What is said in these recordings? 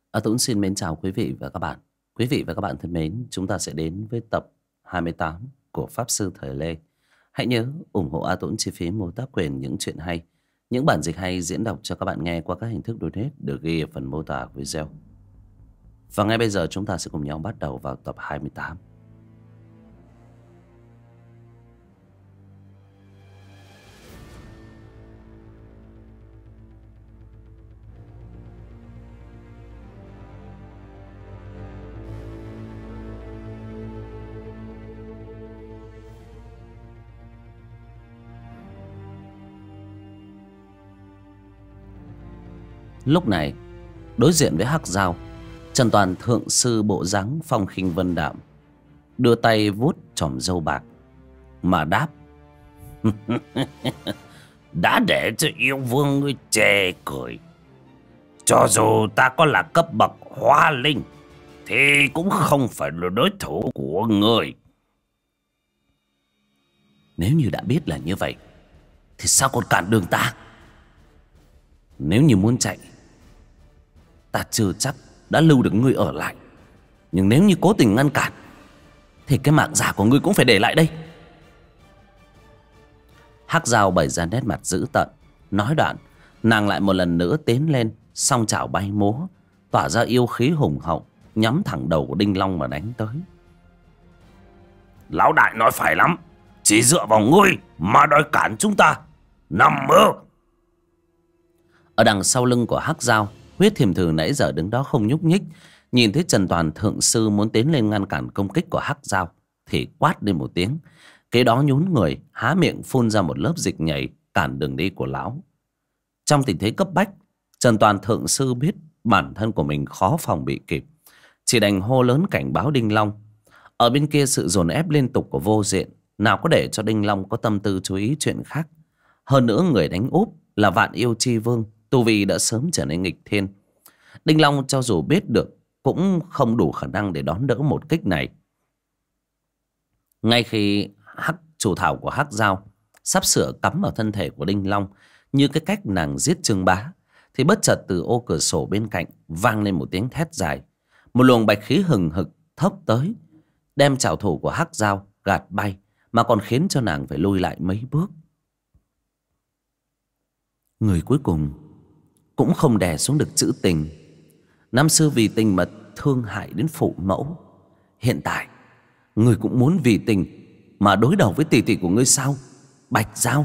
A Tuấn xin mến chào quý vị và các bạn. Quý vị và các bạn thân mến, chúng ta sẽ đến với tập 28 của Pháp Sư Thời Lê. Hãy nhớ ủng hộ A Tuấn chi phí mua tác quyền những chuyện hay, những bản dịch hay diễn đọc cho các bạn nghe qua các hình thức donate được ghi ở phần mô tả video. Và ngay bây giờ chúng ta sẽ cùng nhau bắt đầu vào tập 28. Lúc này, đối diện với Hắc Dao, Trần Toàn thượng sư bộ dáng phong khinh vân đạm, đưa tay vuốt chòm râu bạc mà đáp: đã để cho yêu vương ngươi chê cười. Cho dù ta có là cấp bậc hoa linh thì cũng không phải là đối thủ của ngươi. Nếu như đã biết là như vậy thì sao còn cản đường ta? Nếu như muốn chạy, ta chưa chắc đã lưu được ngươi ở lại. Nhưng nếu như cố tình ngăn cản thì cái mạng già của ngươi cũng phải để lại đây. Hắc Dao bày ra nét mặt dữ tợn. Nói đoạn, nàng lại một lần nữa tiến lên, song chảo bay múa, tỏa ra yêu khí hùng hậu, nhắm thẳng đầu của Đinh Long mà đánh tới. Lão đại nói phải lắm, chỉ dựa vào ngươi mà đòi cản chúng ta, nằm mơ. Ở đằng sau lưng của Hắc Dao, Huyết Thiềm Thử nãy giờ đứng đó không nhúc nhích, nhìn thấy Trần Toàn thượng sư muốn tiến lên ngăn cản công kích của Hắc Dao thì quát lên một tiếng. Kế đó nhún người, há miệng phun ra một lớp dịch nhảy cản đường đi của lão. Trong tình thế cấp bách, Trần Toàn thượng sư biết bản thân của mình khó phòng bị kịp, chỉ đành hô lớn cảnh báo Đinh Long. Ở bên kia, sự dồn ép liên tục của vô diện nào có để cho Đinh Long có tâm tư chú ý chuyện khác. Hơn nữa, người đánh úp là Vạn Yêu Chi Vương, tu vi đã sớm trở nên nghịch thiên. Đinh Long cho dù biết được cũng không đủ khả năng để đón đỡ một kích này. Ngay khi chủ thảo của Hắc Dao sắp sửa cắm vào thân thể của Đinh Long, như cái cách nàng giết Trương Bá, thì bất chợt từ ô cửa sổ bên cạnh vang lên một tiếng thét dài. Một luồng bạch khí hừng hực thốc tới, đem trảo thủ của Hắc Dao gạt bay, mà còn khiến cho nàng phải lùi lại mấy bước. Người cuối cùng cũng không đè xuống được chữ tình. Năm xưa vì tình mà thương hại đến phụ mẫu, hiện tại người cũng muốn vì tình mà đối đầu với tỷ tỷ của ngươi sao, Bạch Dao?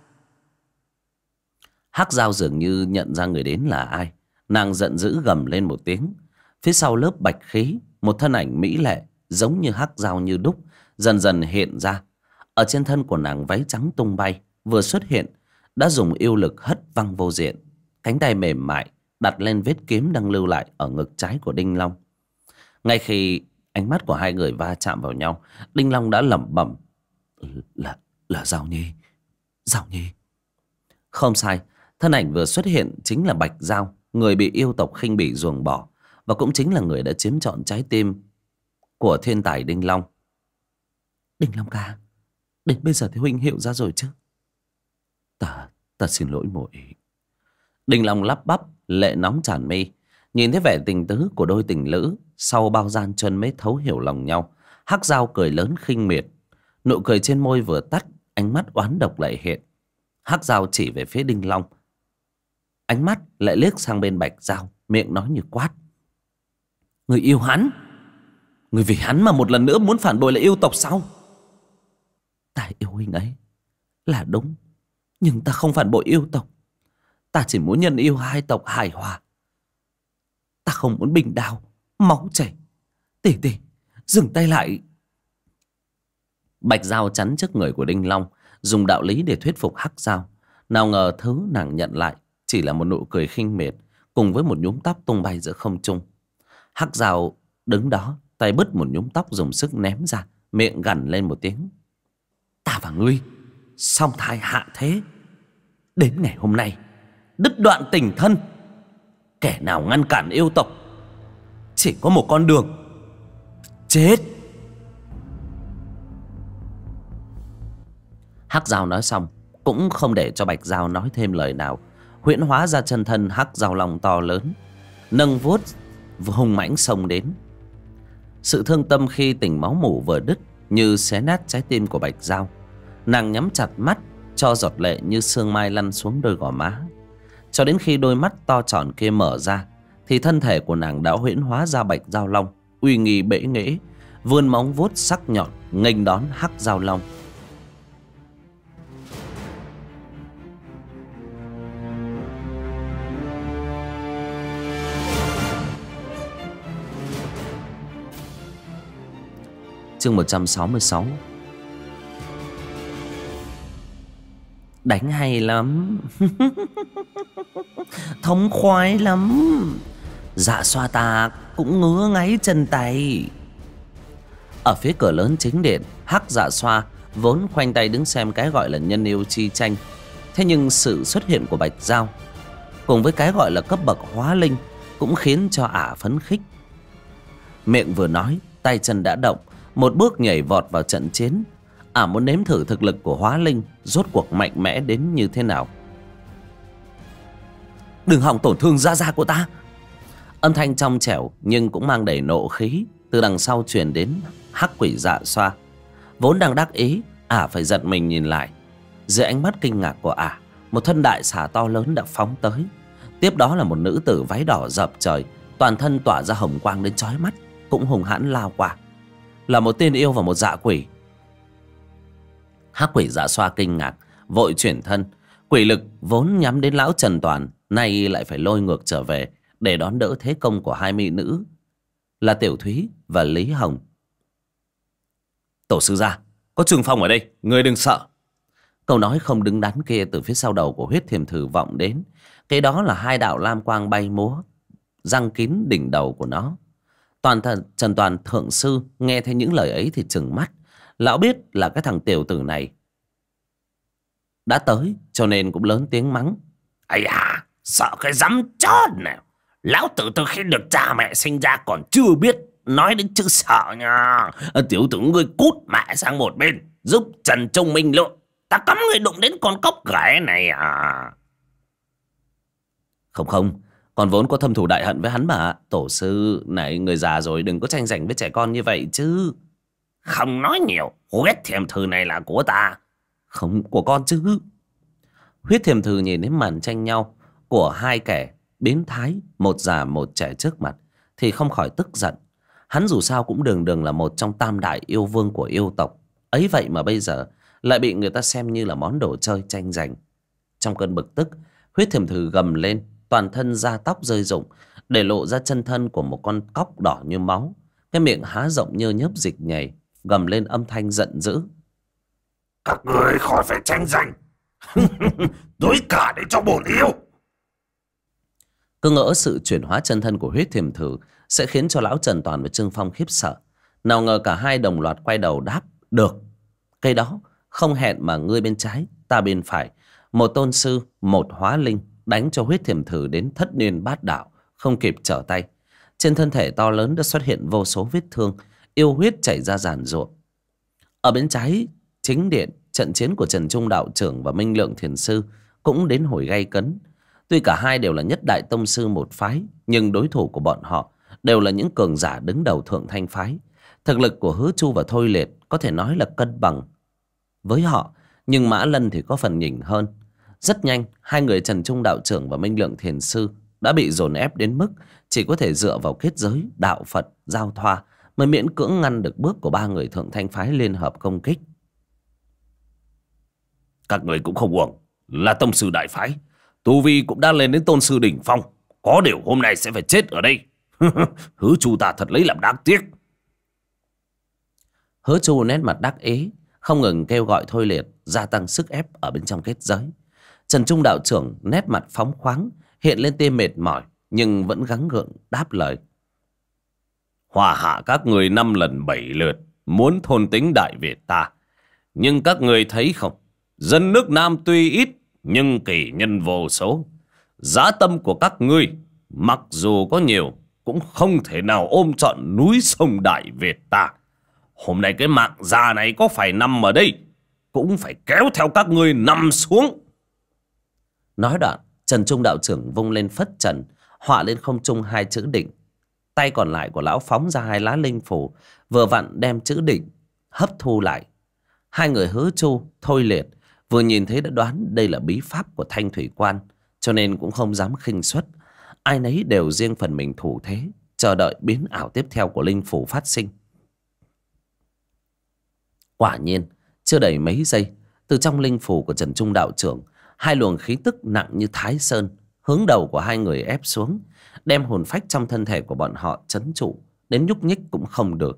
Hắc Dao dường như nhận ra người đến là ai, nàng giận dữ gầm lên một tiếng. Phía sau lớp bạch khí, một thân ảnh mỹ lệ giống như Hắc Dao như đúc dần dần hiện ra. Ở trên thân của nàng, váy trắng tung bay, vừa xuất hiện đã dùng yêu lực hất văng vô diện. Cánh tay mềm mại đặt lên vết kiếm đang lưu lại ở ngực trái của Đinh Long. Ngay khi ánh mắt của hai người va chạm vào nhau, Đinh Long đã lẩm bẩm: là Dao Nhi, Dao Nhi. Không sai, thân ảnh vừa xuất hiện chính là Bạch Dao, người bị yêu tộc khinh bỉ ruồng bỏ, và cũng chính là người đã chiếm trọn trái tim của thiên tài Đinh Long. Đinh Long ca, đến bây giờ thì huynh hiểu ra rồi chứ? Ta xin lỗi muội. Đinh Long lắp bắp, lệ nóng tràn mi. Nhìn thấy vẻ tình tứ của đôi tình lữ sau bao gian truân mới thấu hiểu lòng nhau, Hắc Dao cười lớn khinh miệt. Nụ cười trên môi vừa tắt, ánh mắt oán độc lại hiện. Hắc Dao chỉ về phía Đinh Long, ánh mắt lại liếc sang bên Bạch Dao, miệng nói như quát: người yêu hắn, người vì hắn mà một lần nữa muốn phản bội lại yêu tộc sao? Ta yêu huynh ấy là đúng, nhưng ta không phản bội yêu tộc. Ta chỉ muốn nhân yêu hai tộc hài hòa. Ta không muốn bình đao, máu chảy. Tỷ tỷ, dừng tay lại. Bạch Dao chắn trước người của Đinh Long, dùng đạo lý để thuyết phục Hắc Dao. Nào ngờ thứ nàng nhận lại chỉ là một nụ cười khinh miệt, cùng với một nhúm tóc tung bay giữa không trung. Hắc Dao đứng đó, tay bứt một nhúm tóc dùng sức ném ra, miệng gằn lên một tiếng: ta và ngươi song thai hạ thế. Đến ngày hôm nay đứt đoạn tình thân. Kẻ nào ngăn cản yêu tộc chỉ có một con đường: chết. Hắc Dao nói xong cũng không để cho Bạch Dao nói thêm lời nào, huyễn hóa ra chân thân Hắc Dao Long to lớn, nâng vuốt hung mãnh xông đến. Sự thương tâm khi tình máu mủ vừa đứt như xé nát trái tim của Bạch Dao. Nàng nhắm chặt mắt, cho giọt lệ như sương mai lăn xuống đôi gò má. Cho đến khi đôi mắt to tròn kia mở ra, thì thân thể của nàng đã huyễn hóa ra Bạch Dao Long, uy nghi bệ nghễ, vươn móng vuốt sắc nhọn nghênh đón Hắc Dao Long. Chương 166. Đánh hay lắm. Thống khoái lắm. Dạ xoa ta cũng ngứa ngáy chân tay. Ở phía cửa lớn chính điện, Hắc Dạ Xoa vốn khoanh tay đứng xem cái gọi là nhân yêu chi tranh. Thế nhưng sự xuất hiện của Bạch Dao cùng với cái gọi là cấp bậc hóa linh cũng khiến cho ả phấn khích. Miệng vừa nói, tay chân đã động, một bước nhảy vọt vào trận chiến. Ả muốn nếm thử thực lực của hóa linh rốt cuộc mạnh mẽ đến như thế nào. Đừng hòng tổn thương da da của ta. Âm thanh trong trẻo nhưng cũng mang đầy nộ khí từ đằng sau truyền đến Hắc Quỷ Dạ Xoa. Vốn đang đắc ý, ả phải giật mình nhìn lại. Dưới ánh mắt kinh ngạc của ả, một thân đại xà to lớn đã phóng tới. Tiếp đó là một nữ tử váy đỏ rợp trời, toàn thân tỏa ra hồng quang đến chói mắt, cũng hùng hãn lao qua. Là một tên yêu và một dạ quỷ. Hắc Quỷ Dạ Xoa kinh ngạc, vội chuyển thân. Quỷ lực vốn nhắm đến lão Trần Toàn, nay lại phải lôi ngược trở về để đón đỡ thế công của hai mỹ nữ là Tiểu Thúy và Lý Hồng. Tổ sư gia, có Trương Phong ở đây, ngươi đừng sợ. Câu nói không đứng đắn kia từ phía sau đầu của Huyết Thiềm Thử vọng đến. Cái đó là hai đạo lam quang bay múa răng kín đỉnh đầu của nó. Trần Toàn thượng sư nghe thấy những lời ấy thì trừng mắt. Lão biết là cái thằng tiểu tử này đã tới, cho nên cũng lớn tiếng mắng. Ây à, sợ cái dám chót nào. Lão tử từ khi được cha mẹ sinh ra còn chưa biết nói đến chữ sợ nha. Tiểu tử ngươi cút mẹ sang một bên, giúp Trần Trung Minh lượng. Ta cấm ngươi đụng đến con cóc ghẻ này à. Không, còn vốn có thâm thù đại hận với hắn mà. Tổ sư này, người già rồi đừng có tranh giành với trẻ con như vậy chứ. Không nói nhiều, Huyết Thiềm Thử này là của ta. Không, của con chứ. Huyết Thiềm Thử nhìn đến màn tranh nhau của hai kẻ biến thái, một già một trẻ trước mặt thì không khỏi tức giận. Hắn dù sao cũng đường là một trong tam đại yêu vương của yêu tộc. Ấy vậy mà bây giờ lại bị người ta xem như là món đồ chơi tranh giành. Trong cơn bực tức, Huyết Thiềm Thử gầm lên, toàn thân da tóc rơi rụng, để lộ ra chân thân của một con cóc đỏ như máu. Cái miệng há rộng như nhớp dịch nhảy, gầm lên âm thanh giận dữ. Các người khỏi phải tranh giành. Đối cả để cho bổn yêu. Cứ ngỡ sự chuyển hóa chân thân của Huyết Thiềm Thử sẽ khiến cho lão Trần Toàn và Trương Phong khiếp sợ. Nào ngờ cả hai đồng loạt quay đầu đáp. Được. Cây đó không hẹn mà ngươi bên trái, ta bên phải. Một tôn sư, một hóa linh, đánh cho Huyết Thiềm Thử đến thất niên bát đạo, không kịp trở tay. Trên thân thể to lớn đã xuất hiện vô số vết thương, yêu huyết chảy ra ràn rụa. Ở bên trái chính điện, trận chiến của Trần Trung đạo trưởng và Minh Lượng thiền sư cũng đến hồi gay cấn. Tuy cả hai đều là nhất đại tông sư một phái, nhưng đối thủ của bọn họ đều là những cường giả đứng đầu thượng thanh phái. Thực lực của Hứa Chu và Thôi Liệt có thể nói là cân bằng với họ, nhưng Mã Lân thì có phần nhỉnh hơn. Rất nhanh, hai người Trần Trung đạo trưởng và Minh Lượng thiền sư đã bị dồn ép đến mức chỉ có thể dựa vào kết giới đạo Phật giao thoa mới miễn cưỡng ngăn được bước của ba người thượng thanh phái liên hợp công kích. Các người cũng không uổng, là tông sư đại phái, tu vi cũng đã lên đến tôn sư đỉnh phong, có điều hôm nay sẽ phải chết ở đây. Hứa Chu ta thật lấy làm đáng tiếc. Hứa Chu nét mặt đắc ý, không ngừng kêu gọi Thôi Liệt gia tăng sức ép ở bên trong kết giới. Trần Trung đạo trưởng nét mặt phóng khoáng, hiện lên tia mệt mỏi nhưng vẫn gắng gượng đáp lời. Hòa hạ các người 5 lần 7 lượt muốn thôn tính Đại Việt ta, nhưng các người thấy không, dân nước Nam tuy ít nhưng kỳ nhân vô số. Dã tâm của các ngươi mặc dù có nhiều cũng không thể nào ôm trọn núi sông Đại Việt ta. Hôm nay cái mạng già này có phải nằm ở đây cũng phải kéo theo các ngươi nằm xuống. Nói đoạn, Trần Trung đạo trưởng vung lên phất trần, họa lên không trung hai chữ định. Tay còn lại của lão phóng ra 2 lá linh phủ, vừa vặn đem chữ định hấp thu lại. Hai người Hứa Chu, Thôi Liệt vừa nhìn thấy đã đoán đây là bí pháp của Thanh Thủy Quan, cho nên cũng không dám khinh suất. Ai nấy đều riêng phần mình thủ thế, chờ đợi biến ảo tiếp theo của linh phủ phát sinh. Quả nhiên, chưa đầy mấy giây, từ trong linh phủ của Trần Trung đạo trưởng, 2 luồng khí tức nặng như Thái Sơn hướng đầu của 2 người ép xuống, đem hồn phách trong thân thể của bọn họ trấn trụ, đến nhúc nhích cũng không được.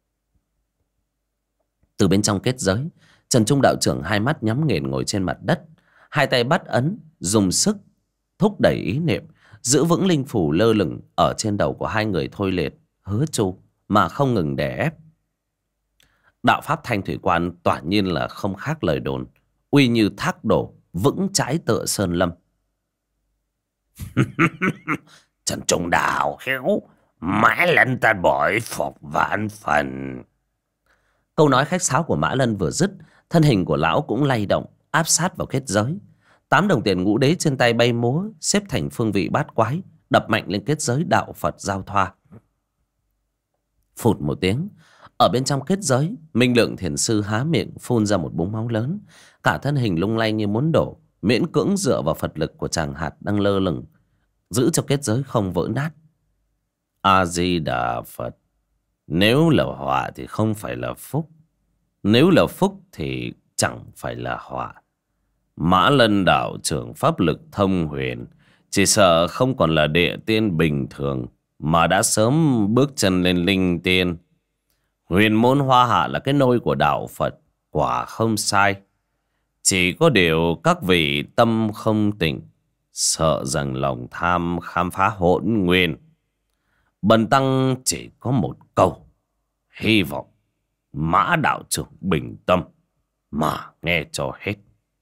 Từ bên trong kết giới, Trần Trung đạo trưởng 2 mắt nhắm nghiền ngồi trên mặt đất, 2 tay bắt ấn, dùng sức thúc đẩy ý niệm, giữ vững linh phủ lơ lửng ở trên đầu của 2 người Thôi Liệt, Hứa Chu mà không ngừng đè ép. Đạo pháp Thanh Thủy Quan quả nhiên là không khác lời đồn, uy như thác đổ, vững chãi tựa sơn lâm. Trần Trung đạo hiếu, Mã Lân ta bội phục vạn phần. Câu nói khách sáo của Mã Lân vừa dứt, thân hình của lão cũng lay động, áp sát vào kết giới. 8 đồng tiền ngũ đế trên tay bay múa, xếp thành phương vị bát quái, đập mạnh lên kết giới đạo Phật giao thoa. Phụt một tiếng, ở bên trong kết giới, Minh Lượng Thiền Sư há miệng phun ra một búng máu lớn, cả thân hình lung lay như muốn đổ, miễn cưỡng dựa vào Phật lực của chàng hạt đang lơ lửng, giữ cho kết giới không vỡ nát. A Di Đà Phật. Nếu là họa thì không phải là phúc, nếu là phúc thì chẳng phải là họa. Mã Lân đạo trưởng pháp lực thông huyền, chỉ sợ không còn là địa tiên bình thường, mà đã sớm bước chân lên linh tiên. Huyền môn Hoa Hạ là cái nôi của đạo Phật, quả không sai. Chỉ có điều các vị tâm không tỉnh, sợ rằng lòng tham khám phá hỗn nguyên. Bần tăng chỉ có một câu, hy vọng Mã đạo trưởng bình tâm mà nghe cho hết.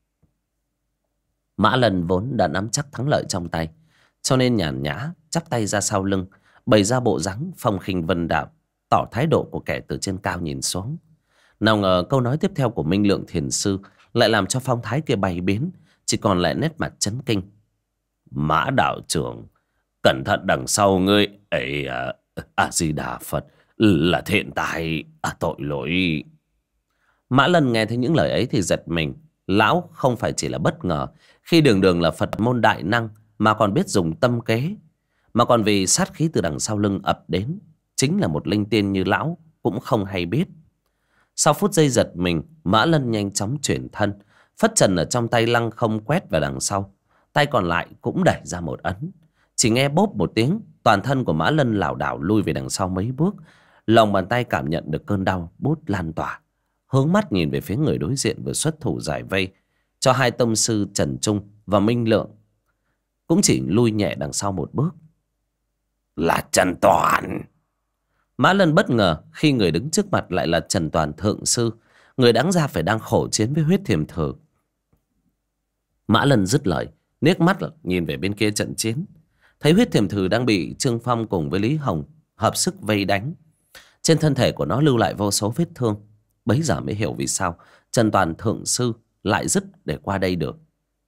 Mã Lân vốn đã nắm chắc thắng lợi trong tay, cho nên nhàn nhã chắp tay ra sau lưng, bày ra bộ dáng phong khinh vân đạm, tỏ thái độ của kẻ từ trên cao nhìn xuống. Nào ngờ câu nói tiếp theo của Minh Lượng Thiền Sư lại làm cho phong thái kia bay biến, chỉ còn lại nét mặt chấn kinh. Mã đạo trưởng, cẩn thận đằng sau ngươi ấy. A Di Đà Phật, là thiện tài, tội lỗi. Mã Lân nghe thấy những lời ấy thì giật mình. Lão không phải chỉ là bất ngờ khi đường đường là Phật môn đại năng, mà còn biết dùng tâm kế, mà còn vì sát khí từ đằng sau lưng ập đến, chính là một linh tiên như lão cũng không hay biết. Sau phút giây giật mình, Mã Lân nhanh chóng chuyển thân, phất trần ở trong tay lăng không quét vào đằng sau, tay còn lại cũng đẩy ra một ấn. Chỉ nghe bốp một tiếng, toàn thân của Mã Lân lảo đảo lui về đằng sau mấy bước, lòng bàn tay cảm nhận được cơn đau buốt lan tỏa, hướng mắt nhìn về phía người đối diện vừa xuất thủ giải vây cho 2 tông sư Trần Trung và Minh Lượng, cũng chỉ lui nhẹ đằng sau một bước. Là Trần Toàn. Mã Lân bất ngờ khi người đứng trước mặt lại là Trần Toàn thượng sư, người đáng ra phải đang khổ chiến với Huyết Thiềm Thử. Mã Lân dứt lời, liếc mắt nhìn về bên kia trận chiến, thấy Huyết Thiềm Thử đang bị Trương Phong cùng với Lý Hồng hợp sức vây đánh. Trên thân thể của nó lưu lại vô số vết thương. Bấy giờ mới hiểu vì sao Trần Toàn thượng sư lại dứt để qua đây được.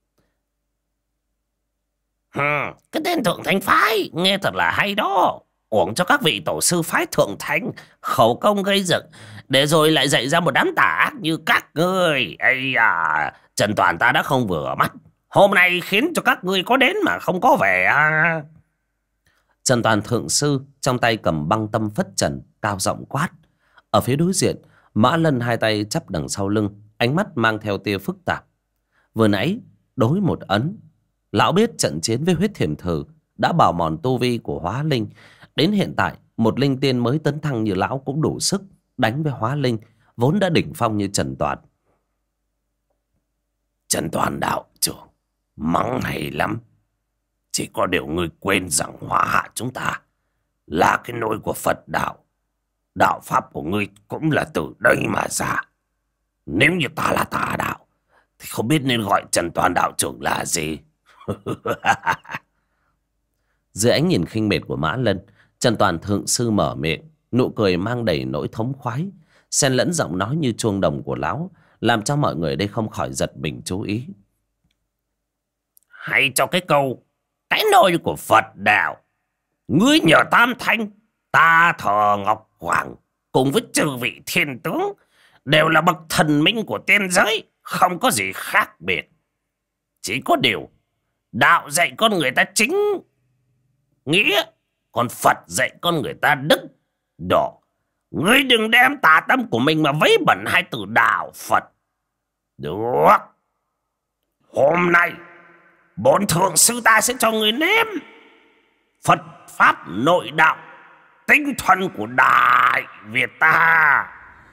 Cái tên Thượng Thánh phái nghe thật là hay đó. Uổng cho các vị tổ sư phái Thượng Thánh khẩu công gây dựng, để rồi lại dạy ra một đám tà ác như các ngươi. Ây à, Trần Toàn ta đã không vừa mắt, hôm nay khiến cho các ngươi có đến mà không có về à. Trần Toàn thượng sư trong tay cầm băng tâm phất trần, cao giọng quát. Ở phía đối diện, Mã Lân 2 tay chắp đằng sau lưng, ánh mắt mang theo tia phức tạp. Vừa nãy đối một ấn, lão biết trận chiến với Huyết Thiềm Thử đã bào mòn tu vi của hóa linh. Đến hiện tại, một linh tiên mới tấn thăng như lão cũng đủ sức đánh với hóa linh vốn đã đỉnh phong như Trần Toàn. Trần Toàn đạo trưởng, mắng hay lắm. Chỉ có điều ngươi quên rằng Hoa Hạ chúng ta là cái nôi của Phật đạo. Đạo pháp của ngươi cũng là từ đây mà ra. Nếu như ta là tà đạo thì không biết nên gọi Trần Toàn đạo trưởng là gì. Dưới ánh nhìn khinh miệt của Mã Lân, Trần Toàn thượng sư mở miệng, nụ cười mang đầy nỗi thống khoái, xen lẫn giọng nói như chuông đồng của lão, làm cho mọi người đây không khỏi giật mình chú ý. Hay cho cái câu cái nôi của Phật đạo, ngươi nhờ Tam Thanh Ta thờ Ngọc Hoàng cùng với chư vị thiên tướng đều là bậc thần minh của tiên giới, không có gì khác biệt. Chỉ có điều đạo dạy con người ta chính nghĩa, còn Phật dạy con người ta đức độ. Ngươi đừng đem tà tâm của mình mà vấy bẩn hai từ đạo Phật. Được, hôm nay bổn thượng sư ta sẽ cho người nếm Phật pháp nội đạo, tinh thuần của Đại Việt ta.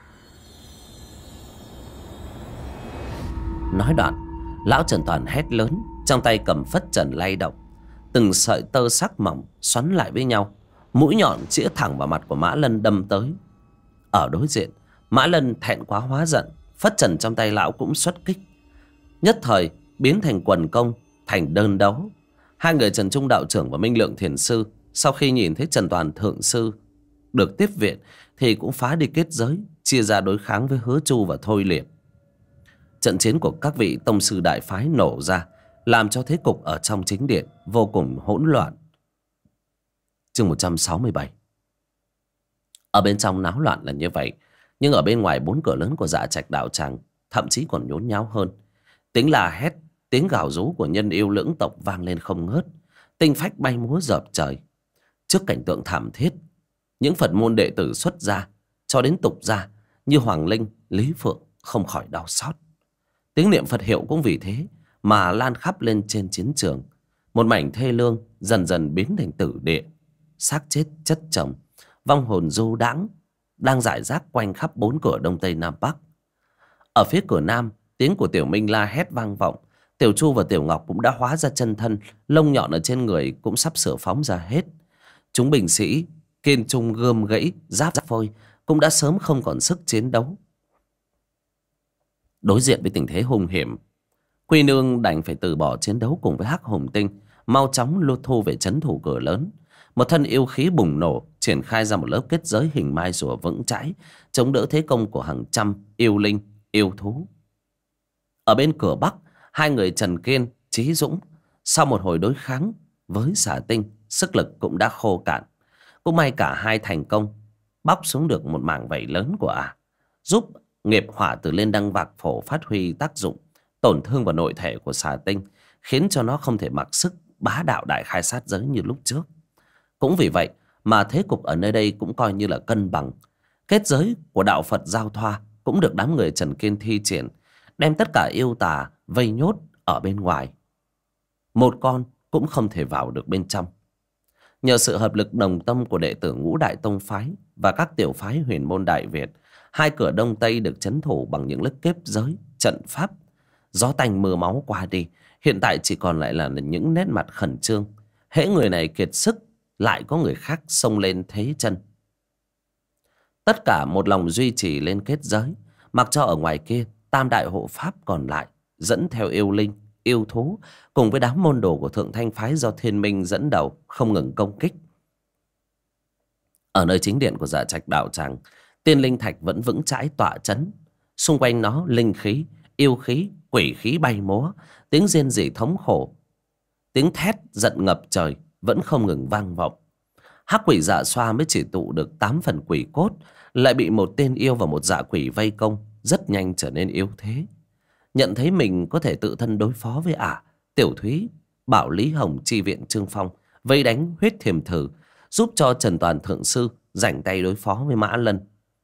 Nói đoạn, lão Trần Toàn hét lớn, trong tay cầm phất trần lay động. Từng sợi tơ sắc mỏng xoắn lại với nhau, mũi nhọn chĩa thẳng vào mặt của Mã Lân đâm tới. Ở đối diện, Mã Lân thẹn quá hóa giận, phất trần trong tay lão cũng xuất kích, nhất thời biến thành quần công, thành đơn đấu. Hai người Trần Trung đạo trưởng và Minh Lượng thiền sư sau khi nhìn thấy Trần Toàn thượng sư được tiếp viện thì cũng phá đi kết giới, chia ra đối kháng với Hứa Chu và Thôi Liệt. Trận chiến của các vị tông sư đại phái nổ ra, làm cho thế cục ở trong chính điện vô cùng hỗn loạn. Chương 167. Ở bên trong náo loạn là như vậy, nhưng ở bên ngoài bốn cửa lớn của Dạ Trạch đạo tràng thậm chí còn nhốn nháo hơn. Tiếng la hét, tiếng gào rú của nhân yêu lưỡng tộc vang lên không ngớt, tinh phách bay múa dợp trời. Trước cảnh tượng thảm thiết, những Phật môn đệ tử xuất gia cho đến tục gia như Hoàng Linh, Lý Phượng không khỏi đau xót. Tiếng niệm Phật hiệu cũng vì thế mà lan khắp lên trên chiến trường. Một mảnh thê lương dần dần biến thành tử địa, xác chết chất chồng, vong hồn du đãng đang rải rác quanh khắp bốn cửa đông tây nam bắc. Ở phía cửa nam, tiếng của Tiểu Minh la hét vang vọng. Tiểu Chu và Tiểu Ngọc cũng đã hóa ra chân thân, lông nhọn ở trên người cũng sắp sửa phóng ra hết. Chúng binh sĩ kiên trung gươm gãy, giáp phôi cũng đã sớm không còn sức chiến đấu. Đối diện với tình thế hung hiểm, Quy Nương đành phải từ bỏ chiến đấu cùng với Hắc Hùng Tinh, mau chóng lút thu về trấn thủ cửa lớn. Một thân yêu khí bùng nổ, triển khai ra một lớp kết giới hình mai rùa vững chãi, chống đỡ thế công của hàng trăm yêu linh, yêu thú. Ở bên cửa bắc, hai người Trần Kiên, Chí Dũng sau một hồi đối kháng với Xà Tinh, sức lực cũng đã khô cạn. Cũng may cả hai thành công bóc xuống được một mảng vảy lớn của giúp nghiệp hỏa từ lên đăng vạc phổ phát huy tác dụng, tổn thương vào nội thể của Xà Tinh, khiến cho nó không thể mặc sức bá đạo đại khai sát giới như lúc trước. Cũng vì vậy mà thế cục ở nơi đây cũng coi như là cân bằng. Kết giới của đạo Phật giao thoa cũng được đám người Trần Kiên thi triển, đem tất cả yêu tà vây nhốt ở bên ngoài. Một con cũng không thể vào được bên trong. Nhờ sự hợp lực đồng tâm của đệ tử Ngũ Đại Tông Phái và các tiểu phái huyền môn Đại Việt, hai cửa đông tây được trấn thủ bằng những lớp kết giới, trận pháp. Gió tanh mưa máu qua đi, hiện tại chỉ còn lại là những nét mặt khẩn trương. Hễ người này kiệt sức, lại có người khác xông lên thế chân. Tất cả một lòng duy trì lên kết giới, mặc cho ở ngoài kia tam đại hộ pháp còn lại dẫn theo yêu linh, yêu thú cùng với đám môn đồ của Thượng Thanh Phái do Thiên Minh dẫn đầu không ngừng công kích. Ở nơi chính điện của Dạ Trạch đạo tràng, Tiên Linh Thạch vẫn vững chãi tọa chấn. Xung quanh nó linh khí, yêu khí, quỷ khí bay múa, tiếng rên rỉ thống khổ, tiếng thét giận ngập trời vẫn không ngừng vang vọng. Hắc quỷ Dạ Xoa mới chỉ tụ được 8 phần quỷ cốt, lại bị một tên yêu và một dạ quỷ vây công, rất nhanh trở nên yếu thế. Nhận thấy mình có thể tự thân đối phó với Tiểu Thúy bảo Lý Hồng chi viện Trương Phong vây đánh Huyết Thiềm Thử, giúp cho Trần Toàn thượng sư rảnh tay đối phó với Mã Lân.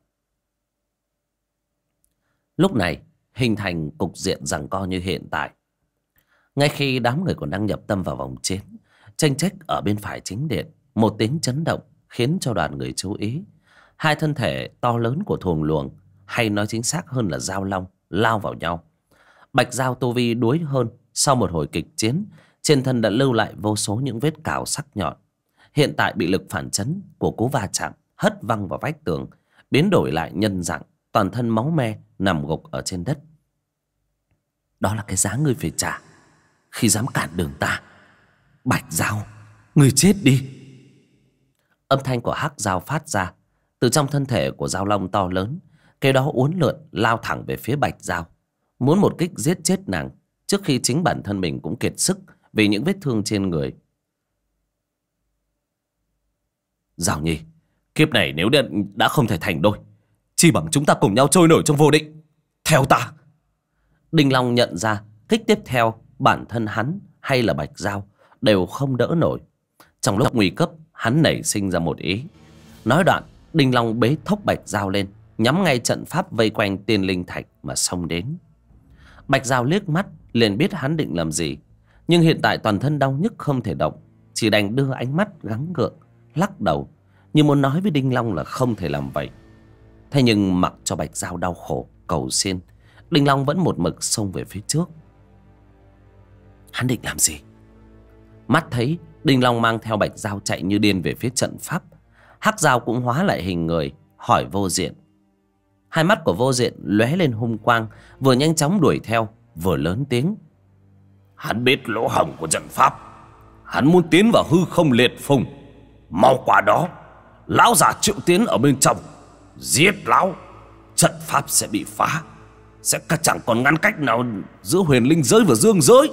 Lúc này hình thành cục diện giằng co như hiện tại. Ngay khi đám người còn đang nhập tâm vào vòng chiến, tranh trách ở bên phải chính điện, một tiếng chấn động khiến cho đoàn người chú ý. Hai thân thể to lớn của thuồng luồng, hay nói chính xác hơn là giao long, lao vào nhau. Bạch Giao tu vi đuối hơn, sau một hồi kịch chiến, trên thân đã lưu lại vô số những vết cào sắc nhọn. Hiện tại bị lực phản chấn của cú va chạm hất văng vào vách tường, biến đổi lại nhân dạng, toàn thân máu me nằm gục ở trên đất. Đó là cái giá ngươi phải trả khi dám cản đường ta. Bạch Giao, ngươi chết đi. Âm thanh của Hắc Giao phát ra từ trong thân thể của Giao Long to lớn, cái đó uốn lượn lao thẳng về phía Bạch Giao, muốn một kích giết chết nàng trước khi chính bản thân mình cũng kiệt sức vì những vết thương trên người. Giao Nhi, Kiếp này nếu đã không thể thành đôi, chi bằng chúng ta cùng nhau trôi nổi trong vô định. Theo ta. Đinh Long nhận ra kích tiếp theo bản thân hắn hay là Bạch Dao đều không đỡ nổi. Trong lúc nguy cấp, hắn nảy sinh ra một ý. Nói đoạn, Đinh Long bế thốc Bạch Dao lên, nhắm ngay trận pháp vây quanh Tiên Linh Thạch mà xông đến. Bạch Dao liếc mắt liền biết hắn định làm gì, nhưng hiện tại toàn thân đau nhức không thể động, chỉ đành đưa ánh mắt gắng gượng, lắc đầu như muốn nói với Đinh Long là không thể làm vậy. Thế nhưng mặc cho Bạch Dao đau khổ cầu xin, Đinh Long vẫn một mực xông về phía trước. Hắn định làm gì? Mắt thấy Đinh Long mang theo Bạch Dao chạy như điên về phía trận pháp, Hắc Dao cũng hóa lại hình người hỏi Vô Diện. Hai mắt của Vô Diện lóe lên hung quang, vừa nhanh chóng đuổi theo vừa lớn tiếng. Hắn biết lỗ hổng của trận pháp, hắn muốn tiến vào hư không liệt phùng. Mau qua đó, lão già Triệu Tiến ở bên trong, giết lão, trận pháp sẽ bị phá, sẽ chẳng còn ngăn cách nào giữa huyền linh giới và dương giới.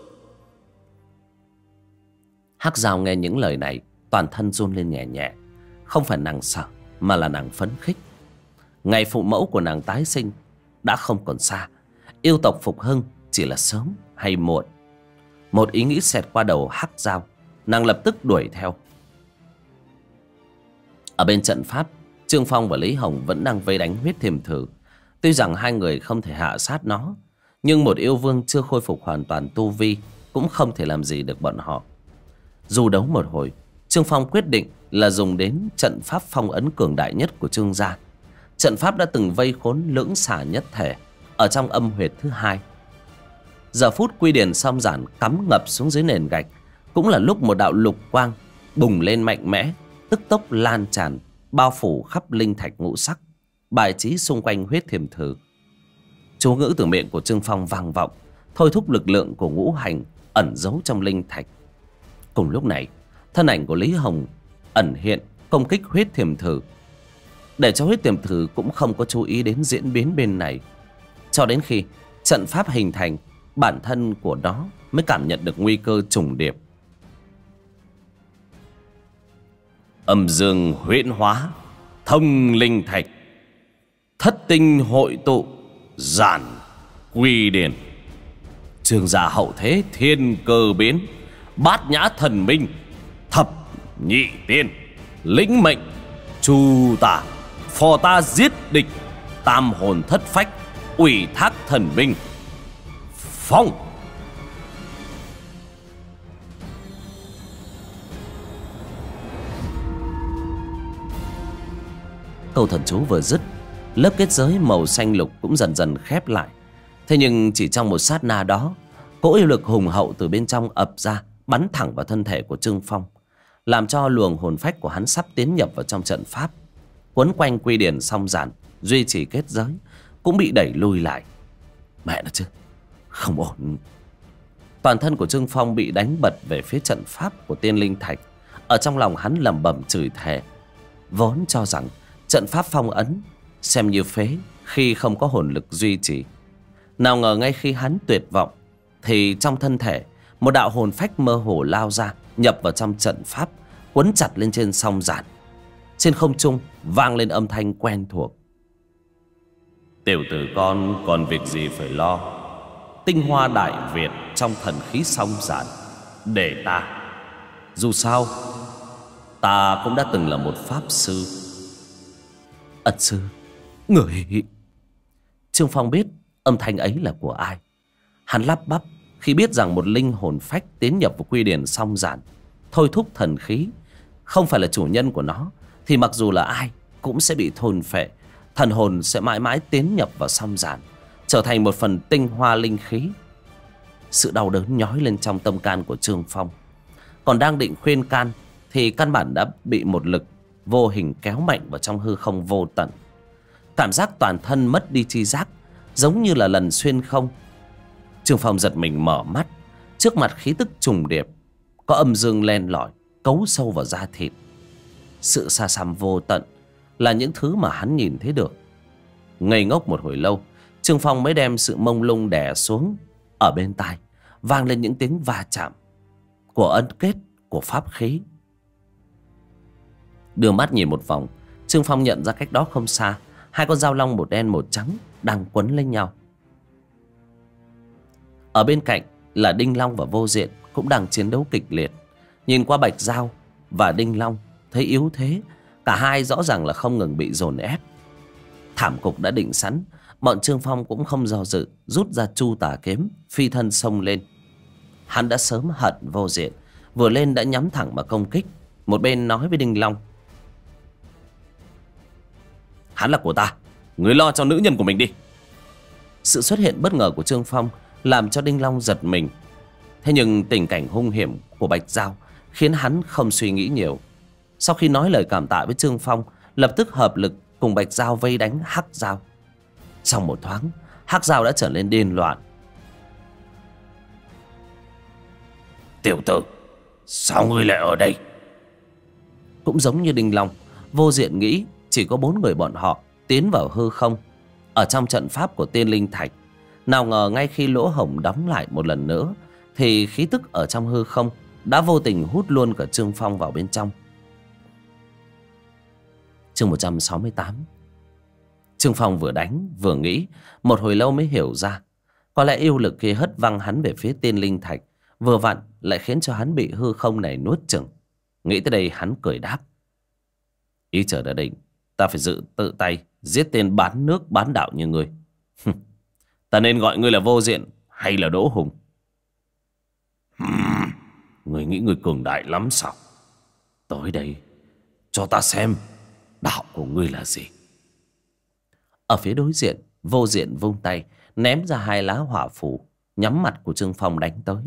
Hắc Dao nghe những lời này, toàn thân run lên nhẹ nhẹ. Không phải nàng sợ, mà là nàng phấn khích. Ngày phụ mẫu của nàng tái sinh đã không còn xa, yêu tộc phục hưng chỉ là sớm hay muộn. Một ý nghĩ xẹt qua đầu Hắc Dao, nàng lập tức đuổi theo. Ở bên trận pháp, Trương Phong và Lý Hồng vẫn đang vây đánh Huyết Thiềm Thử. Tuy rằng hai người không thể hạ sát nó, nhưng một yêu vương chưa khôi phục hoàn toàn tu vi cũng không thể làm gì được bọn họ. Dù đấu một hồi, Trương Phong quyết định là dùng đến trận pháp phong ấn cường đại nhất của Trương gia. Trận pháp đã từng vây khốn Lưỡng Xà nhất thể ở trong âm huyệt thứ hai. Giờ phút quy điển song giản cắm ngập xuống dưới nền gạch, cũng là lúc một đạo lục quang bùng lên mạnh mẽ, tức tốc lan tràn, bao phủ khắp linh thạch ngũ sắc, bài trí xung quanh Huyết Thiềm Thử. Chú ngữ từ miệng của Trương Phong vang vọng, thôi thúc lực lượng của ngũ hành ẩn giấu trong linh thạch. Cùng lúc này, thân ảnh của Lý Hồng ẩn hiện công kích Huyết Thiềm Thử, để cho Huyết Thiềm Thử cũng không có chú ý đến diễn biến bên này. Cho đến khi trận pháp hình thành, bản thân của nó mới cảm nhận được nguy cơ trùng điệp. Âm dương huyễn hóa, thông linh thạch, thất tinh hội tụ, giản quy điển. Trương gia hậu thế thiên cơ biến, bát nhã thần minh, thập nhị tiên, lĩnh mệnh chu tả, phò ta giết địch, tam hồn thất phách, ủy thác thần binh, phong. Câu thần chú vừa dứt, lớp kết giới màu xanh lục cũng dần dần khép lại. Thế nhưng chỉ trong một sát na đó, cỗ yêu lực hùng hậu từ bên trong ập ra, bắn thẳng vào thân thể của Trương Phong, làm cho luồng hồn phách của hắn sắp tiến nhập vào trong trận pháp, quấn quanh quy điển song giản duy trì kết giới cũng bị đẩy lùi lại. Mẹ nó chứ, không ổn. Toàn thân của Trương Phong bị đánh bật về phía trận pháp của Tiên Linh Thạch. Ở trong lòng hắn lẩm bẩm chửi thề, vốn cho rằng trận pháp phong ấn xem như phế khi không có hồn lực duy trì. Nào ngờ ngay khi hắn tuyệt vọng, thì trong thân thể một đạo hồn phách mơ hồ lao ra, nhập vào trong trận pháp, quấn chặt lên trên song giản. Trên không trung vang lên âm thanh quen thuộc. Tiểu tử con còn việc gì phải lo. Tinh hoa đại Việt trong thần khí song giản để ta. Dù sao ta cũng đã từng là một pháp sư. Ẩn sư, người... Trương Phong biết âm thanh ấy là của ai. Hắn lắp bắp khi biết rằng một linh hồn phách tiến nhập vào quy điển song giản, thôi thúc thần khí, không phải là chủ nhân của nó, thì mặc dù là ai cũng sẽ bị thôn phệ. Thần hồn sẽ mãi mãi tiến nhập vào song giản, trở thành một phần tinh hoa linh khí. Sự đau đớn nhói lên trong tâm can của Trương Phong. Còn đang định khuyên can, thì căn bản đã bị một lực vô hình kéo mạnh vào trong hư không vô tận. Cảm giác toàn thân mất đi tri giác, giống như là lần xuyên không. Trương Phong giật mình mở mắt, trước mặt khí tức trùng điệp, có âm dương len lỏi cấu sâu vào da thịt. Sự xa xăm vô tận là những thứ mà hắn nhìn thấy được. Ngây ngốc một hồi lâu, Trương Phong mới đem sự mông lung đè xuống. Ở bên tai vang lên những tiếng va chạm của ấn kết của pháp khí. Đưa mắt nhìn một vòng, Trương Phong nhận ra cách đó không xa, hai con dao long một đen một trắng đang quấn lên nhau. Ở bên cạnh là Đinh Long và Vô Diện cũng đang chiến đấu kịch liệt. Nhìn qua Bạch Dao và Đinh Long thấy yếu thế, cả hai rõ ràng là không ngừng bị dồn ép. Thảm cục đã định sẵn, bọn Trương Phong cũng không do dự, rút ra Chu Tà kiếm, phi thân xông lên. Hắn đã sớm hận Vô Diện, vừa lên đã nhắm thẳng mà công kích. Một bên nói với Đinh Long: hắn là của ta, người lo cho nữ nhân của mình đi. Sự xuất hiện bất ngờ của Trương Phong làm cho Đinh Long giật mình. Thế nhưng tình cảnh hung hiểm của Bạch Dao khiến hắn không suy nghĩ nhiều. Sau khi nói lời cảm tạ với Trương Phong, lập tức hợp lực cùng Bạch Dao vây đánh Hắc Dao. Trong một thoáng, Hắc Dao đã trở nên điên loạn. Tiểu tử, sao ngươi lại ở đây? Cũng giống như Đinh Long, Vô Diện nghĩ chỉ có 4 người bọn họ tiến vào hư không ở trong trận pháp của Tiên Linh Thạch. Nào ngờ ngay khi lỗ hổng đóng lại một lần nữa, thì khí tức ở trong hư không đã vô tình hút luôn cả Trương Phong vào bên trong. Chương 168. Trương Phong vừa đánh vừa nghĩ, một hồi lâu mới hiểu ra, có lẽ yêu lực kia hất văng hắn về phía Tiên Linh Thạch, vừa vặn lại khiến cho hắn bị hư không này nuốt chửng. Nghĩ tới đây hắn cười đáp: ý trời đã định, ta phải tự tay giết tên bán nước bán đạo như ngươi. Ta nên gọi ngươi là Vô Diện hay là Đỗ Hùng? Ngươi nghĩ ngươi cường đại lắm sao? Tới đây cho ta xem đạo của ngươi là gì. Ở phía đối diện, Vô Diện vung tay ném ra 2 lá hỏa phù, nhắm mặt của Trương Phong đánh tới.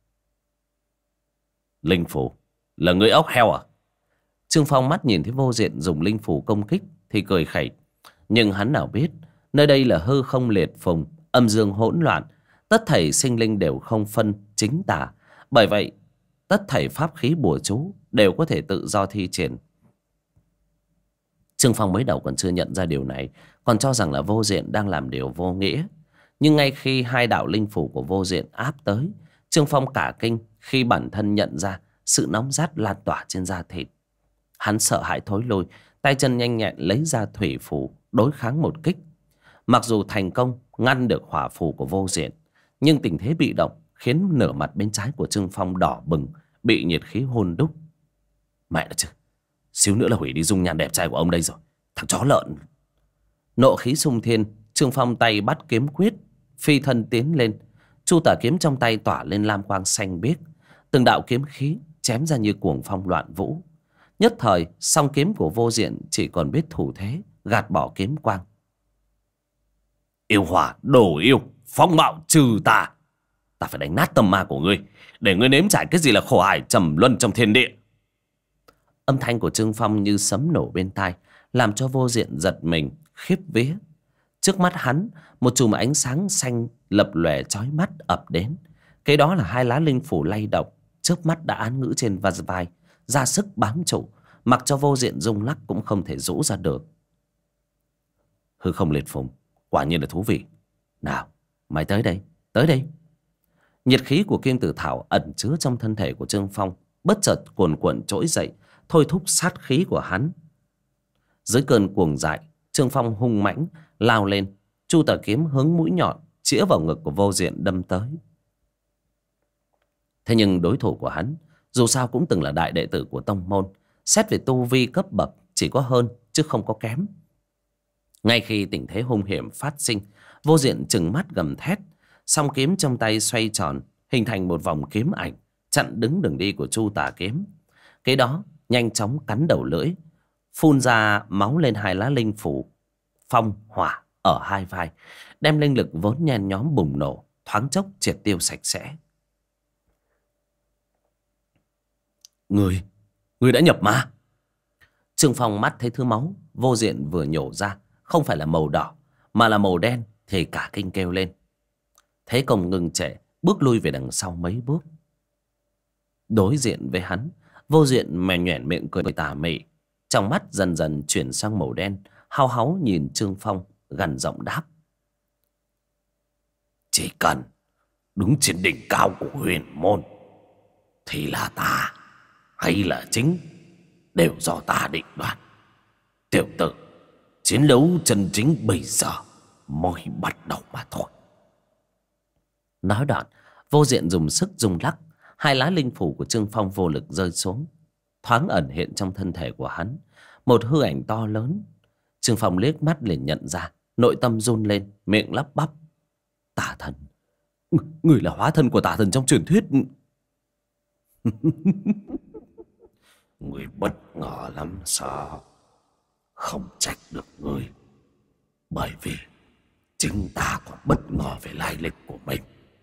Linh phù là ngươi ốc heo à? Trương Phong mắt nhìn thấy Vô Diện dùng linh phù công kích thì cười khẩy. Nhưng hắn nào biết nơi đây là hư không liệt phùng, âm dương hỗn loạn, tất thảy sinh linh đều không phân chính tà. Bởi vậy tất thảy pháp khí bùa chú đều có thể tự do thi triển. Trương Phong mới đầu còn chưa nhận ra điều này, còn cho rằng là Vô Diện đang làm điều vô nghĩa. Nhưng ngay khi 2 đạo linh phủ của Vô Diện áp tới, Trương Phong cả kinh khi bản thân nhận ra sự nóng rát lan tỏa trên da thịt. Hắn sợ hãi thối lui, tay chân nhanh nhẹn lấy ra thủy phù đối kháng một kích. Mặc dù thành công ngăn được hỏa phù của Vô Diện, nhưng tình thế bị động khiến nửa mặt bên trái của Trương Phong đỏ bừng, bị nhiệt khí hôn đúc. Mẹ nó chứ, xíu nữa là hủy đi dung nhan đẹp trai của ông đây rồi, thằng chó lợn. Nộ khí xung thiên, Trương Phong tay bắt kiếm quyết, phi thân tiến lên. Chu Tả kiếm trong tay tỏa lên lam quang xanh biếc, từng đạo kiếm khí chém ra như cuồng phong loạn vũ. Nhất thời song kiếm của Vô Diện chỉ còn biết thủ thế gạt bỏ kiếm quang. Yêu hỏa đồ yêu, phong mạo trừ tà. Ta phải đánh nát tâm ma của ngươi, để ngươi nếm trải cái gì là khổ ải trầm luân trong thiên địa. Âm thanh của Trương Phong như sấm nổ bên tai, làm cho Vô Diện giật mình khiếp vía. Trước mắt hắn, một chùm ánh sáng xanh lập lòe chói mắt ập đến. Cái đó là 2 lá linh phủ lay động, trước mắt đã án ngữ trên vai, ra sức bám trụ, mặc cho Vô Diện rung lắc cũng không thể rũ ra được. Hư không liệt phùng, quả nhiên là thú vị. Nào, mày tới đây, tới đây. Nhiệt khí của kim tử thảo ẩn chứa trong thân thể của Trương Phong bất chợt cuồn cuộn trỗi dậy, thôi thúc sát khí của hắn. Dưới cơn cuồng dại, Trương Phong hung mãnh lao lên, Chu Tả kiếm hướng mũi nhọn chĩa vào ngực của Vô Diện đâm tới. Thế nhưng đối thủ của hắn dù sao cũng từng là đại đệ tử của tông môn, xét về tu vi cấp bậc chỉ có hơn chứ không có kém. Ngay khi tình thế hung hiểm phát sinh, Vô Diện trừng mắt gầm thét, song kiếm trong tay xoay tròn hình thành một vòng kiếm ảnh chặn đứng đường đi của Chu Tả kiếm. Cái đó nhanh chóng cắn đầu lưỡi, phun ra máu lên 2 lá linh phủ phong hỏa ở 2 vai, đem linh lực vốn nhen nhóm bùng nổ, thoáng chốc triệt tiêu sạch sẽ. Người đã nhập ma. Trương Phong mắt thấy thứ máu Vô Diện vừa nhổ ra không phải là màu đỏ mà là màu đen thì cả kinh kêu lên. Thế công ngừng trệ, bước lui về đằng sau mấy bước. Đối diện với hắn, Vô Diện mè nhoẻn miệng cười tà mị, trong mắt dần dần chuyển sang màu đen, hao háu nhìn Trương Phong, gằn giọng đáp: chỉ cần đứng trên đỉnh cao của huyền môn thì là ta hay là chính đều do ta định đoạt. Tiểu tử, chiến đấu chân chính bây giờ mới bắt đầu mà thôi. Nói đoạn, Vô Diện dùng sức rung lắc, hai lá linh phủ của Trương Phong vô lực rơi xuống, thoáng ẩn hiện trong thân thể của hắn một hư ảnh to lớn. Trương Phong liếc mắt liền nhận ra, nội tâm run lên, miệng lắp bắp: Tà thần, người là hóa thân của tà thần trong truyền thuyết. Người bất ngờ lắm sao? Không trách được người, bởi vì chính ta còn bất ngờ về lai lịch của mình.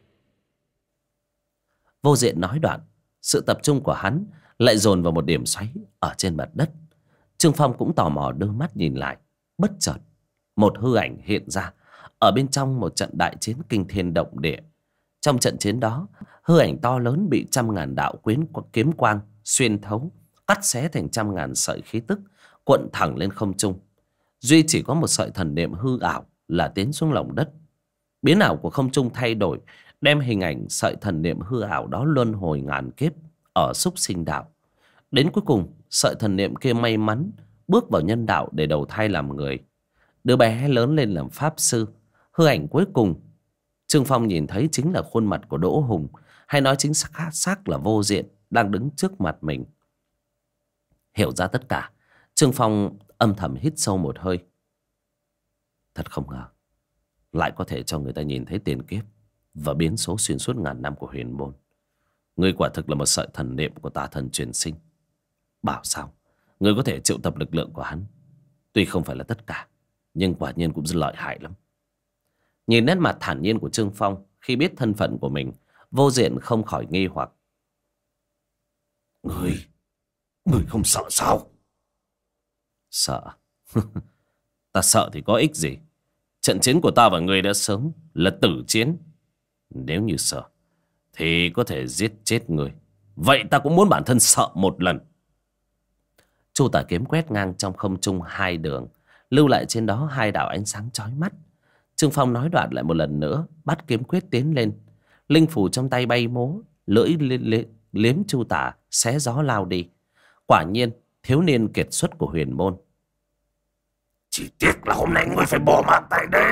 Vô Diện nói đoạn, sự tập trung của hắn lại dồn vào một điểm xoáy ở trên mặt đất. Trương Phong cũng tò mò đưa mắt nhìn lại. Bất chợt, một hư ảnh hiện ra ở bên trong một trận đại chiến kinh thiên động địa. Trong trận chiến đó, hư ảnh to lớn bị trăm ngàn đạo kiếm quang xuyên thấu, cắt xé thành trăm ngàn sợi khí tức, cuộn thẳng lên không trung. Duy chỉ có một sợi thần niệm hư ảo là tiến xuống lòng đất. Biến ảo của không trung thay đổi, đem hình ảnh sợi thần niệm hư ảo đó luân hồi ngàn kiếp ở súc sinh đạo. Đến cuối cùng, sợi thần niệm kia may mắn bước vào nhân đạo để đầu thai làm người. Đứa bé lớn lên làm pháp sư. Hư ảnh cuối cùng Trương Phong nhìn thấy chính là khuôn mặt của Đỗ Hùng, hay nói chính xác là Vô Diện, đang đứng trước mặt mình. Hiểu ra tất cả, Trương Phong âm thầm hít sâu một hơi. Thật không ngờ lại có thể cho người ta nhìn thấy tiền kiếp và biến số xuyên suốt ngàn năm của huyền môn. Ngươi quả thực là một sợi thần niệm của tà thần truyền sinh. Bảo sao ngươi có thể triệu tập lực lượng của hắn. Tuy không phải là tất cả, nhưng quả nhiên cũng rất lợi hại lắm. Nhìn nét mặt thản nhiên của Trương Phong khi biết thân phận của mình, Vô Diện không khỏi nghi hoặc. Ngươi không sợ sao? Sợ? Ta sợ thì có ích gì? Trận chiến của ta và ngươi đã sớm là tử chiến. Nếu như sợ thì có thể giết chết ngươi. Vậy ta cũng muốn bản thân sợ một lần. Chu tả kiếm quét ngang trong không trung hai đường, lưu lại trên đó hai đạo ánh sáng chói mắt. Trương Phong nói đoạn lại một lần nữa, bắt kiếm quyết tiến lên. Linh phủ trong tay bay múa, lưỡi liếm chu tả xé gió lao đi. Quả nhiên thiếu niên kiệt xuất của huyền môn. Chỉ tiếc là hôm nay ngươi phải bỏ mạng tại đây.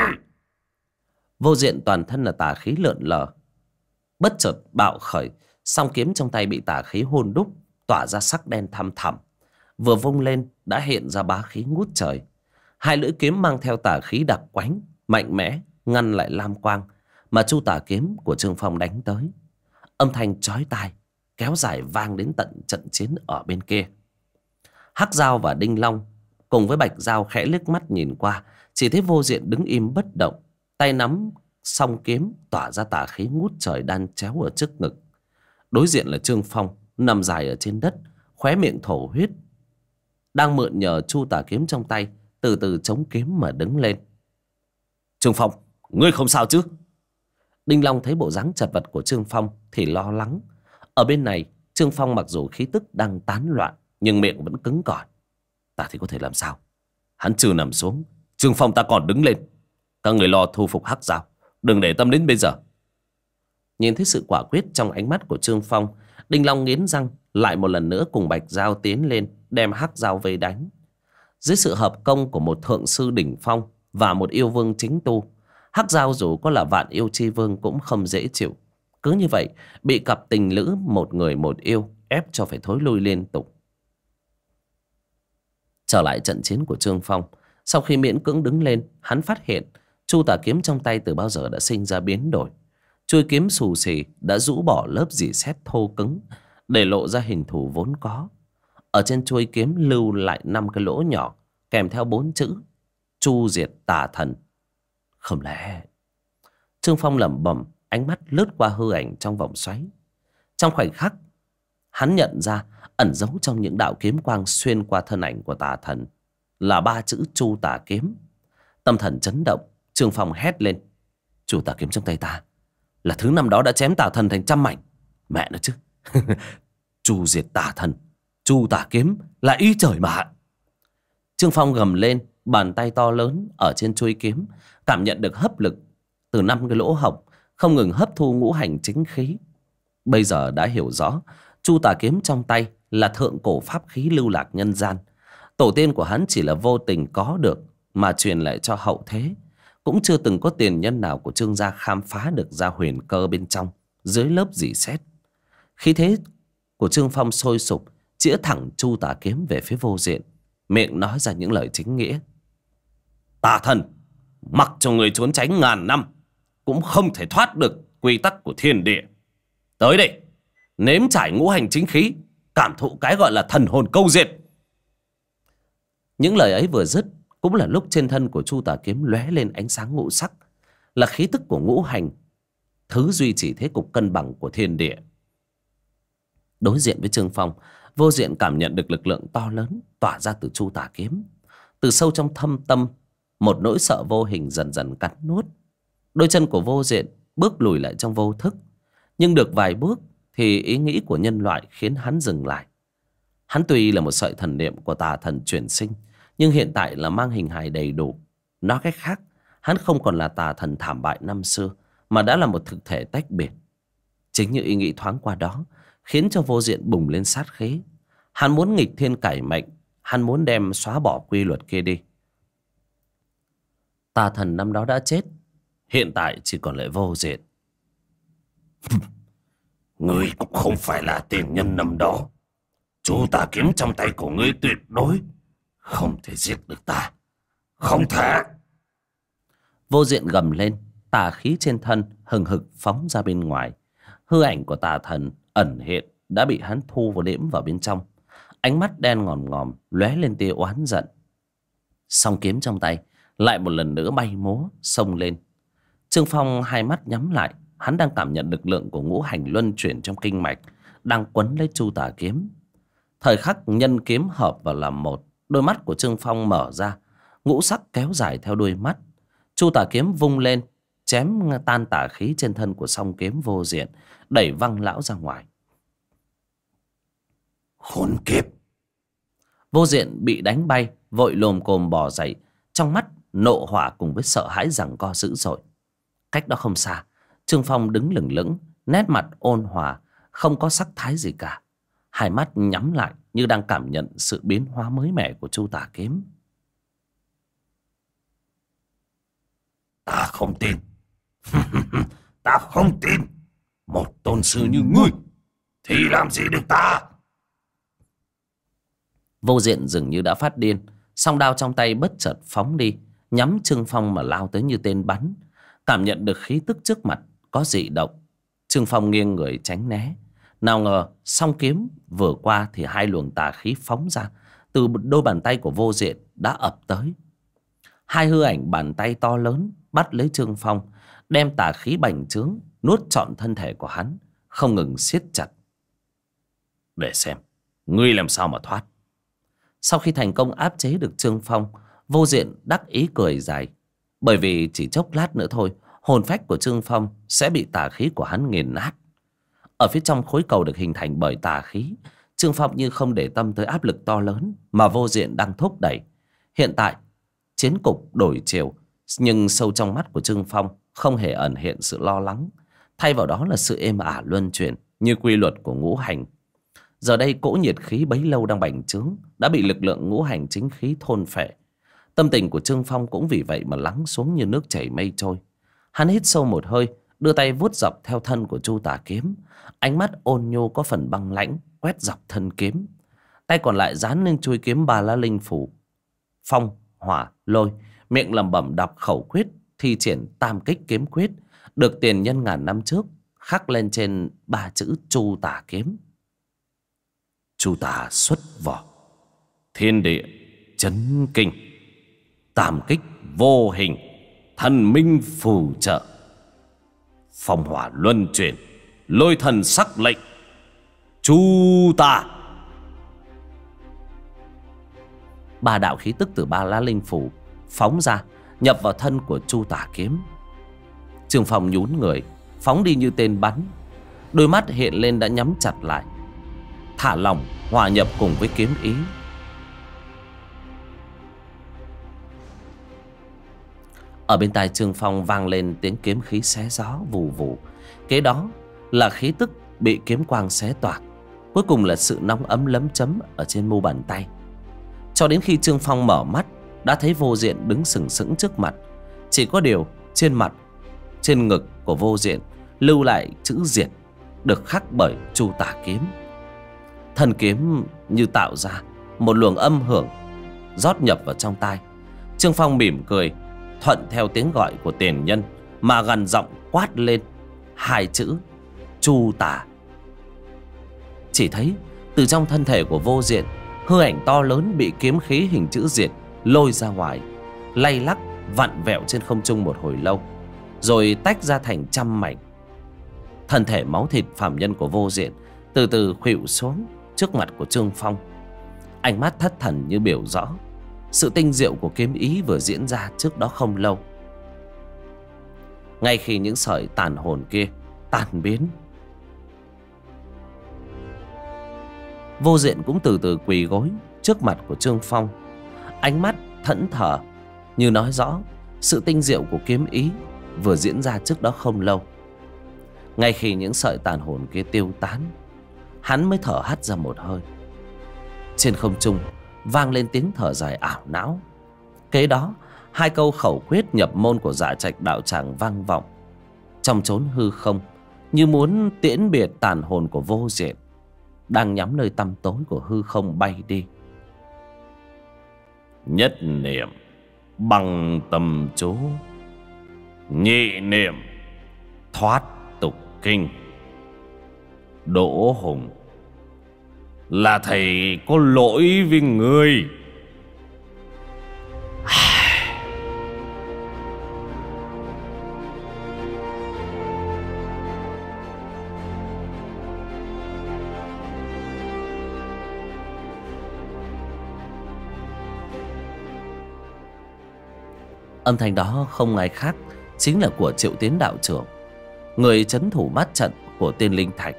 Vô Diện toàn thân là tà khí lượn lờ, bất chợt bạo khởi, song kiếm trong tay bị tà khí hôn đúc, tỏa ra sắc đen thăm thẳm. Vừa vung lên đã hiện ra bá khí ngút trời. Hai lưỡi kiếm mang theo tà khí đặc quánh, mạnh mẽ ngăn lại lam quang mà chu tà kiếm của Trương Phong đánh tới. Âm thanh chói tai kéo dài vang đến tận trận chiến ở bên kia. Hắc Dao và Đinh Long cùng với Bạch Dao khẽ liếc mắt nhìn qua, chỉ thấy Vô Diện đứng im bất động, tay nắm song kiếm tỏa ra tà khí ngút trời đan chéo ở trước ngực. Đối diện là Trương Phong nằm dài ở trên đất, khóe miệng thổ huyết, đang mượn nhờ chu tà kiếm trong tay từ từ chống kiếm mà đứng lên. Trương Phong, ngươi không sao chứ? Đinh Long thấy bộ dáng chật vật của Trương Phong thì lo lắng. Ở bên này, Trương Phong mặc dù khí tức đang tán loạn nhưng miệng vẫn cứng cỏi. Ta thì có thể làm sao? Hắn chưa nằm xuống, Trương Phong ta còn đứng lên. Các người lo thu phục Hắc Dao, đừng để tâm đến bây giờ. Nhìn thấy sự quả quyết trong ánh mắt của Trương Phong, Đinh Long nghiến răng lại một lần nữa cùng Bạch Dao tiến lên đem Hắc Dao vây đánh. Dưới sự hợp công của một thượng sư đỉnh phong và một yêu vương chính tu, Hắc Dao dù có là vạn yêu chi vương cũng không dễ chịu. Cứ như vậy bị cặp tình lữ một người một yêu ép cho phải thối lui liên tục. Trở lại trận chiến của Trương Phong, sau khi miễn cưỡng đứng lên, hắn phát hiện chu tà kiếm trong tay từ bao giờ đã sinh ra biến đổi. Chuôi kiếm xù xì đã rũ bỏ lớp rỉ sét thô cứng, để lộ ra hình thù vốn có. Ở trên chuôi kiếm lưu lại 5 cái lỗ nhỏ kèm theo 4 chữ: chu diệt tà thần. Không lẽ... Trương Phong lẩm bẩm, ánh mắt lướt qua hư ảnh trong vòng xoáy. Trong khoảnh khắc, hắn nhận ra ẩn giấu trong những đạo kiếm quang xuyên qua thân ảnh của tà thần là 3 chữ chu tà kiếm. Tâm thần chấn động, Trương Phong hét lên: chu tà kiếm trong tay ta là thứ năm đó đã chém tà thần thành trăm mảnh. Mẹ nó chứ. Chu diệt tà thần, chu tà kiếm là ý trời mà. Trương Phong gầm lên, bàn tay to lớn ở trên chuôi kiếm cảm nhận được hấp lực từ 5 cái lỗ hổng không ngừng hấp thu ngũ hành chính khí. Bây giờ đã hiểu rõ Chu tà kiếm trong tay là thượng cổ pháp khí lưu lạc nhân gian. Tổ tiên của hắn chỉ là vô tình có được mà truyền lại cho hậu thế. Cũng chưa từng có tiền nhân nào của Trương gia khám phá được ra huyền cơ bên trong, dưới lớp rỉ sét. Khí thế của Trương Phong sôi sục, chĩa thẳng Chu tà kiếm về phía Vô Diện, miệng nói ra những lời chính nghĩa. Tà thần, mặc cho người trốn tránh ngàn năm cũng không thể thoát được quy tắc của thiên địa. Tới đây, nếm trải ngũ hành chính khí, cảm thụ cái gọi là thần hồn câu diệt. Những lời ấy vừa dứt, cũng là lúc trên thân của Chu tà kiếm lóe lên ánh sáng ngũ sắc, là khí tức của ngũ hành, thứ duy trì thế cục cân bằng của thiên địa. Đối diện với Trương Phong, Vô Diện cảm nhận được lực lượng to lớn tỏa ra từ Chu tà kiếm. Từ sâu trong thâm tâm, một nỗi sợ vô hình dần dần cắn nuốt. Đôi chân của Vô Diện bước lùi lại trong vô thức, nhưng được vài bước thì ý nghĩ của nhân loại khiến hắn dừng lại. Hắn tuy là một sợi thần niệm của tà thần chuyển sinh, nhưng hiện tại là mang hình hài đầy đủ. Nói cách khác, hắn không còn là tà thần thảm bại năm xưa, mà đã là một thực thể tách biệt. Chính như ý nghĩ thoáng qua đó khiến cho Vô Diện bùng lên sát khí. Hắn muốn nghịch thiên cải mệnh, hắn muốn đem xóa bỏ quy luật kia đi. Tà thần năm đó đã chết, hiện tại chỉ còn lại Vô Diện. Ngươi cũng không phải là tiền nhân năm đó. Chu tà kiếm trong tay của ngươi tuyệt đối không thể giết được ta. Không thể. Vô Diện gầm lên, tà khí trên thân hừng hực phóng ra bên ngoài. Hư ảnh của tà thần ẩn hiện đã bị hắn thu vào đễm vào bên trong. Ánh mắt đen ngòm ngòm lóe lên tia oán giận. Song kiếm trong tay lại một lần nữa bay múa xông lên. Trương Phong hai mắt nhắm lại, hắn đang cảm nhận lực lượng của ngũ hành luân chuyển trong kinh mạch đang quấn lấy Chu tà kiếm. Thời khắc nhân kiếm hợp vào làm một, đôi mắt của Trương Phong mở ra, ngũ sắc kéo dài theo đôi mắt. Chu tà kiếm vung lên, chém tan tà khí trên thân của song kiếm Vô Diện, đẩy văng lão ra ngoài. Khốn kiếp! Vô Diện bị đánh bay, vội lồm cồm bò dậy, trong mắt nộ hỏa cùng với sợ hãi giằng co dữ dội. Cách đó không xa, Trương Phong đứng lửng lững, nét mặt ôn hòa, không có sắc thái gì cả. Hai mắt nhắm lại như đang cảm nhận sự biến hóa mới mẻ của Chu tà kiếm. Ta không tin. Ta không tin. Một tôn sư như ngươi thì làm gì được ta? Vô Diện dường như đã phát điên, song đao trong tay bất chợt phóng đi, nhắm Trương Phong mà lao tới như tên bắn. Cảm nhận được khí tức trước mặt có dị động, Trương Phong nghiêng người tránh né. Nào ngờ song kiếm vừa qua thì hai luồng tà khí phóng ra từ đôi bàn tay của Vô Diện đã ập tới. Hai hư ảnh bàn tay to lớn bắt lấy Trương Phong, đem tà khí bành trướng nuốt trọn thân thể của hắn, không ngừng siết chặt. Để xem ngươi làm sao mà thoát. Sau khi thành công áp chế được Trương Phong, Vô Diện đắc ý cười dài, bởi vì chỉ chốc lát nữa thôi, hồn phách của Trương Phong sẽ bị tà khí của hắn nghiền nát. Ở phía trong khối cầu được hình thành bởi tà khí, Trương Phong như không để tâm tới áp lực to lớn mà Vô Diện đang thúc đẩy. Hiện tại chiến cục đổi chiều, nhưng sâu trong mắt của Trương Phong không hề ẩn hiện sự lo lắng, thay vào đó là sự êm ả luân chuyển như quy luật của ngũ hành. Giờ đây cỗ nhiệt khí bấy lâu đang bành trướng đã bị lực lượng ngũ hành chính khí thôn phệ. Tâm tình của Trương Phong cũng vì vậy mà lắng xuống như nước chảy mây trôi. Hắn hít sâu một hơi, đưa tay vuốt dọc theo thân của Chu tà kiếm, ánh mắt ôn nhô có phần băng lãnh quét dọc thân kiếm. Tay còn lại dán lên chuôi kiếm Ba La Linh Phủ. Phong, hỏa, lôi, miệng lẩm bẩm đọc khẩu quyết, thi triển tam kích kiếm quyết, được tiền nhân ngàn năm trước khắc lên trên 3 chữ Chu tà kiếm. Chu tà xuất vỏ, thiên địa chấn kinh, tam kích vô hình, thần minh phù trợ, phong hỏa luân chuyển, lôi thần sắc lệnh. Chu tà! 3 đạo khí tức từ Ba La Linh Phủ phóng ra, nhập vào thân của Chu tà kiếm. Trương Phong nhún người, phóng đi như tên bắn. Đôi mắt hiện lên đã nhắm chặt lại, thả lỏng hòa nhập cùng với kiếm ý. Ở bên tai Trương Phong vang lên tiếng kiếm khí xé gió vù vù. Kế đó là khí tức bị kiếm quang xé toạc. cuối cùng là sự nóng ấm lấm chấm ở trên mu bàn tay. Cho đến khi Trương Phong mở mắt, đã thấy Vô Diện đứng sừng sững trước mặt. Chỉ có điều trên mặt, trên ngực của Vô Diện lưu lại chữ diệt, được khắc bởi Chu Tả kiếm. Thân kiếm như tạo ra một luồng âm hưởng rót nhập vào trong tai. Trương Phong mỉm cười, thuận theo tiếng gọi của tiền nhân mà gằn giọng quát lên hai chữ Chu Tả. Chỉ thấy từ trong thân thể của Vô Diện, hư ảnh to lớn bị kiếm khí hình chữ diệt lôi ra ngoài, lay lắc vặn vẹo trên không trung một hồi lâu, rồi tách ra thành trăm mảnh. Thân thể máu thịt phàm nhân của Vô Diện từ từ khuỵu xuống trước mặt của Trương Phong. Ánh mắt thất thần như biểu rõ sự tinh diệu của kiếm ý vừa diễn ra trước đó không lâu. Ngay khi những sợi tàn hồn kia tan biến, Vô Diện cũng từ từ quỳ gối trước mặt của Trương Phong. Ánh mắt thẫn thờ như nói rõ sự tinh diệu của kiếm ý vừa diễn ra trước đó không lâu. Ngay khi những sợi tàn hồn kia tiêu tán, hắn mới thở hắt ra một hơi. Trên không trung vang lên tiếng thở dài ảo não. Kế đó, hai câu khẩu quyết nhập môn của Dạ Trạch đạo tràng vang vọng trong chốn hư không, như muốn tiễn biệt tàn hồn của Vô Diện đang nhắm nơi tăm tối của hư không bay đi. Nhất niệm bằng tâm chú, nhị niệm thoát tục kinh. Đỗ Hùng, là thầy có lỗi với người. Âm thanh đó không ai khác chính là của Triệu Tiến đạo trưởng, người trấn thủ mắt trận của Tiên Linh Thạch.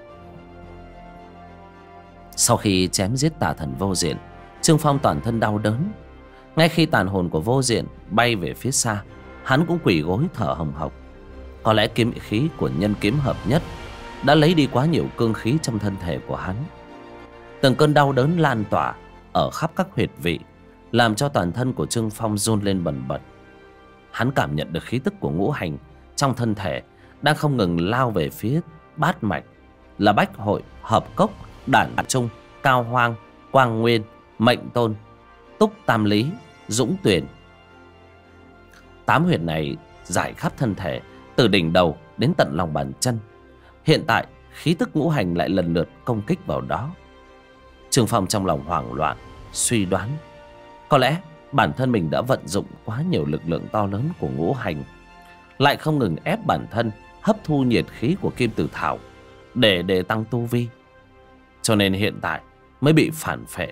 Sau khi chém giết tà thần Vô Diện, Trương Phong toàn thân đau đớn. Ngay khi tàn hồn của Vô Diện bay về phía xa, hắn cũng quỳ gối thở hồng hộc. Có lẽ kiếm khí của nhân kiếm hợp nhất đã lấy đi quá nhiều cương khí trong thân thể của hắn. Từng cơn đau đớn lan tỏa ở khắp các huyệt vị, làm cho toàn thân của Trương Phong run lên bần bật. Hắn cảm nhận được khí tức của ngũ hành trong thân thể đang không ngừng lao về phía bát mạch, là Bách Hội, Hợp Cốc, Đản Trung, Cao Hoang, Quang Nguyên, Mệnh Tôn, Túc Tam Lý, Dũng Tuyền. 8 huyệt này rải khắp thân thể, từ đỉnh đầu đến tận lòng bàn chân. Hiện tại khí tức ngũ hành lại lần lượt công kích vào đó. Trương Phong trong lòng hoảng loạn, suy đoán có lẽ bản thân mình đã vận dụng quá nhiều lực lượng to lớn của ngũ hành, lại không ngừng ép bản thân hấp thu nhiệt khí của kim tử thảo để tăng tu vi, cho nên hiện tại mới bị phản phệ.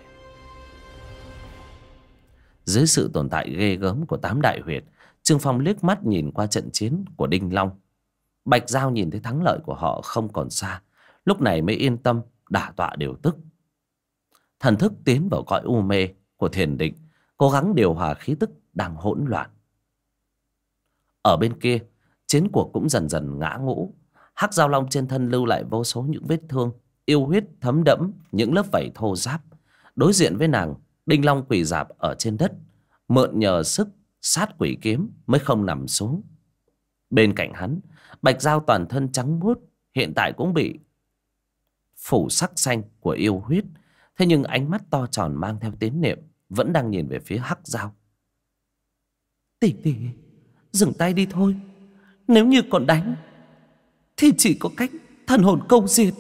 Dưới sự tồn tại ghê gớm của 8 đại huyệt, Trương Phong liếc mắt nhìn qua trận chiến của Đinh Long. Bạch Giao nhìn thấy thắng lợi của họ không còn xa, lúc này mới yên tâm đả tọa điều tức. Thần thức tiến vào cõi u mê của thiền định, cố gắng điều hòa khí tức đang hỗn loạn. Ở bên kia, chiến cuộc cũng dần dần ngã ngũ. Hắc Giao Long trên thân lưu lại vô số những vết thương, yêu huyết thấm đẫm những lớp vảy thô ráp. Đối diện với nàng, Đinh Long quỳ rạp ở trên đất, mượn nhờ sức sát quỷ kiếm mới không nằm xuống. Bên cạnh hắn, Bạch Giao toàn thân trắng muốt, hiện tại cũng bị phủ sắc xanh của yêu huyết. Thế nhưng ánh mắt to tròn mang theo tín niệm vẫn đang nhìn về phía Hắc Giao. Tỷ tỷ, dừng tay đi thôi. Nếu như còn đánh thì chỉ có cách thần hồn câu diệt.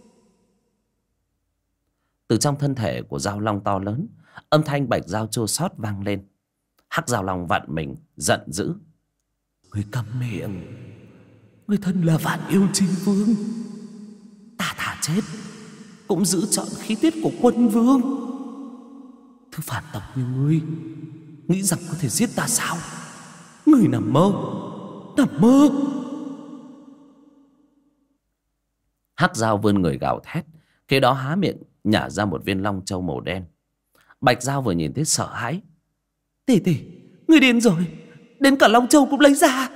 Từ trong thân thể của Giao Long to lớn, âm thanh Bạch Giao chua xót vang lên. Hắc Giao Long vặn mình giận dữ. Người câm miệng, người thân là Vạn Yêu Chi Vương, ta thà chết cũng giữ trọn khí tiết của Quân Vương. Thứ phản tộc như ngươi nghĩ rằng có thể giết ta sao? Người nằm mơ, nằm mơ. Hắc Giao vươn người gào thét, kế đó há miệng nhả ra một viên long châu màu đen. Bạch Giao vừa nhìn thấy sợ hãi. Tỷ tỷ, người điên rồi, đến cả long châu cũng lấy ra.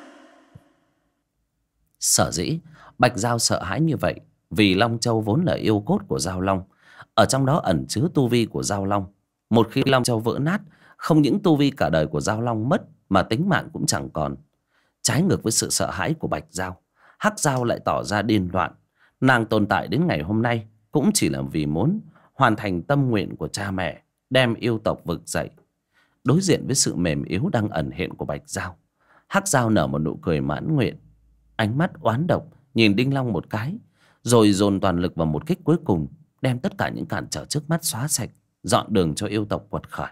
Sở dĩ Bạch Giao sợ hãi như vậy vì long châu vốn là yêu cốt của Giao Long, Ở trong đó ẩn chứa tu vi của Dao Long. Một khi Long Châu vỡ nát, không những tu vi cả đời của Dao Long mất, mà tính mạng cũng chẳng còn. Trái ngược với sự sợ hãi của Bạch Dao, Hắc Dao lại tỏ ra điên loạn. Nàng tồn tại đến ngày hôm nay cũng chỉ là vì muốn hoàn thành tâm nguyện của cha mẹ, đem yêu tộc vực dậy. Đối diện với sự mềm yếu đang ẩn hiện của Bạch Dao, Hắc Dao nở một nụ cười mãn nguyện. Ánh mắt oán độc nhìn Đinh Long một cái, rồi dồn toàn lực vào một kích cuối cùng, đem tất cả những cản trở trước mắt xóa sạch, dọn đường cho yêu tộc quật khởi.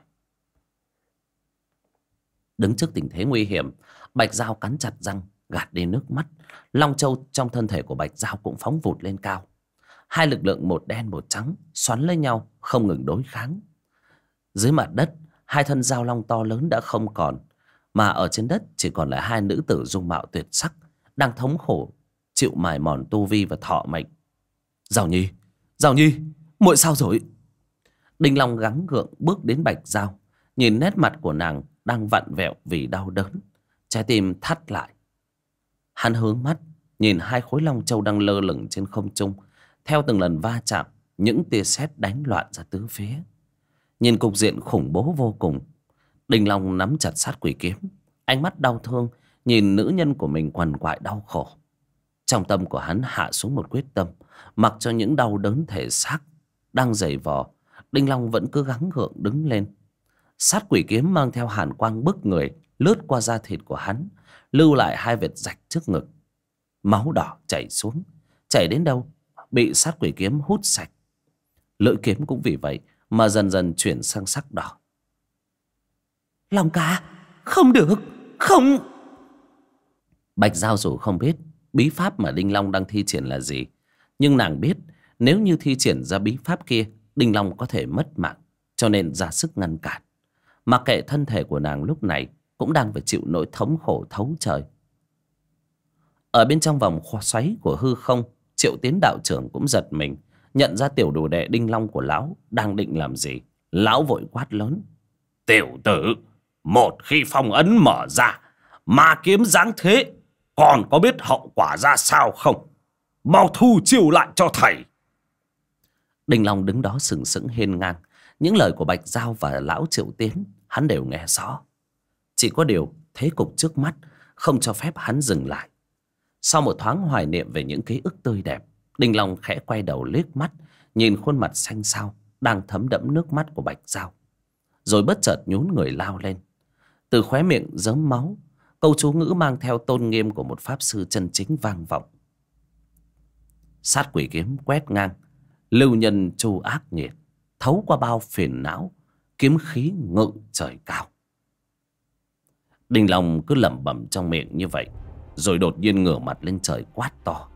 Đứng trước tình thế nguy hiểm, Bạch Dao cắn chặt răng, gạt đi nước mắt. Long Châu trong thân thể của Bạch Dao cũng phóng vụt lên cao. Hai lực lượng một đen một trắng xoắn lấy nhau, không ngừng đối kháng. Dưới mặt đất, hai thân Dao Long to lớn đã không còn, mà ở trên đất chỉ còn lại hai nữ tử dung mạo tuyệt sắc, đang thống khổ chịu mài mòn tu vi và thọ mệnh. Dao Nhi, Dao Nhi, muội sao rồi? Đinh Long gắng gượng bước đến Bạch Dao, nhìn nét mặt của nàng đang vặn vẹo vì đau đớn, trái tim thắt lại. Hắn hướng mắt nhìn hai khối long châu đang lơ lửng trên không trung, theo từng lần va chạm, những tia sét đánh loạn ra tứ phía. Nhìn cục diện khủng bố vô cùng, Đinh Long nắm chặt sát quỷ kiếm, ánh mắt đau thương nhìn nữ nhân của mình quằn quại đau khổ. Trong tâm của hắn hạ xuống một quyết tâm, mặc cho những đau đớn thể xác đang giày vò, Đinh Long vẫn cứ gắng gượng đứng lên. Sát quỷ kiếm mang theo hàn quang bức người, lướt qua da thịt của hắn, lưu lại hai vệt rạch trước ngực. Máu đỏ chảy xuống, chảy đến đâu bị sát quỷ kiếm hút sạch. Lưỡi kiếm cũng vì vậy mà dần dần chuyển sang sắc đỏ. Long ca, không được, không. Bạch Dao dù không biết bí pháp mà Đinh Long đang thi triển là gì, nhưng nàng biết nếu như thi triển ra bí pháp kia, Đinh Long có thể mất mạng, cho nên ra sức ngăn cản. Mặc kệ thân thể của nàng lúc này cũng đang phải chịu nỗi thống khổ thấu trời. Ở bên trong vòng xoáy của hư không, Triệu Tiến đạo trưởng cũng giật mình, nhận ra tiểu đồ đệ Đinh Long của lão đang định làm gì. Lão vội quát lớn: Tiểu tử, một khi phong ấn mở ra, ma kiếm giáng thế, còn có biết hậu quả ra sao không? Mau thu chiêu lại cho thầy. Đinh Long đứng đó sừng sững hiên ngang. Những lời của Bạch Dao và lão Triệu Tiến hắn đều nghe rõ. Chỉ có điều thế cục trước mắt không cho phép hắn dừng lại. Sau một thoáng hoài niệm về những ký ức tươi đẹp, Đinh Long khẽ quay đầu liếc mắt nhìn khuôn mặt xanh xao đang thấm đẫm nước mắt của Bạch Dao, rồi bất chợt nhún người lao lên. Từ khóe miệng rớm máu, câu chú ngữ mang theo tôn nghiêm của một pháp sư chân chính vang vọng. Sát quỷ kiếm quét ngang, lưu nhân chu ác nghiệt, thấu qua bao phiền não, kiếm khí ngự trời cao. Đinh Long cứ lẩm bẩm trong miệng như vậy, rồi đột nhiên ngửa mặt lên trời quát to: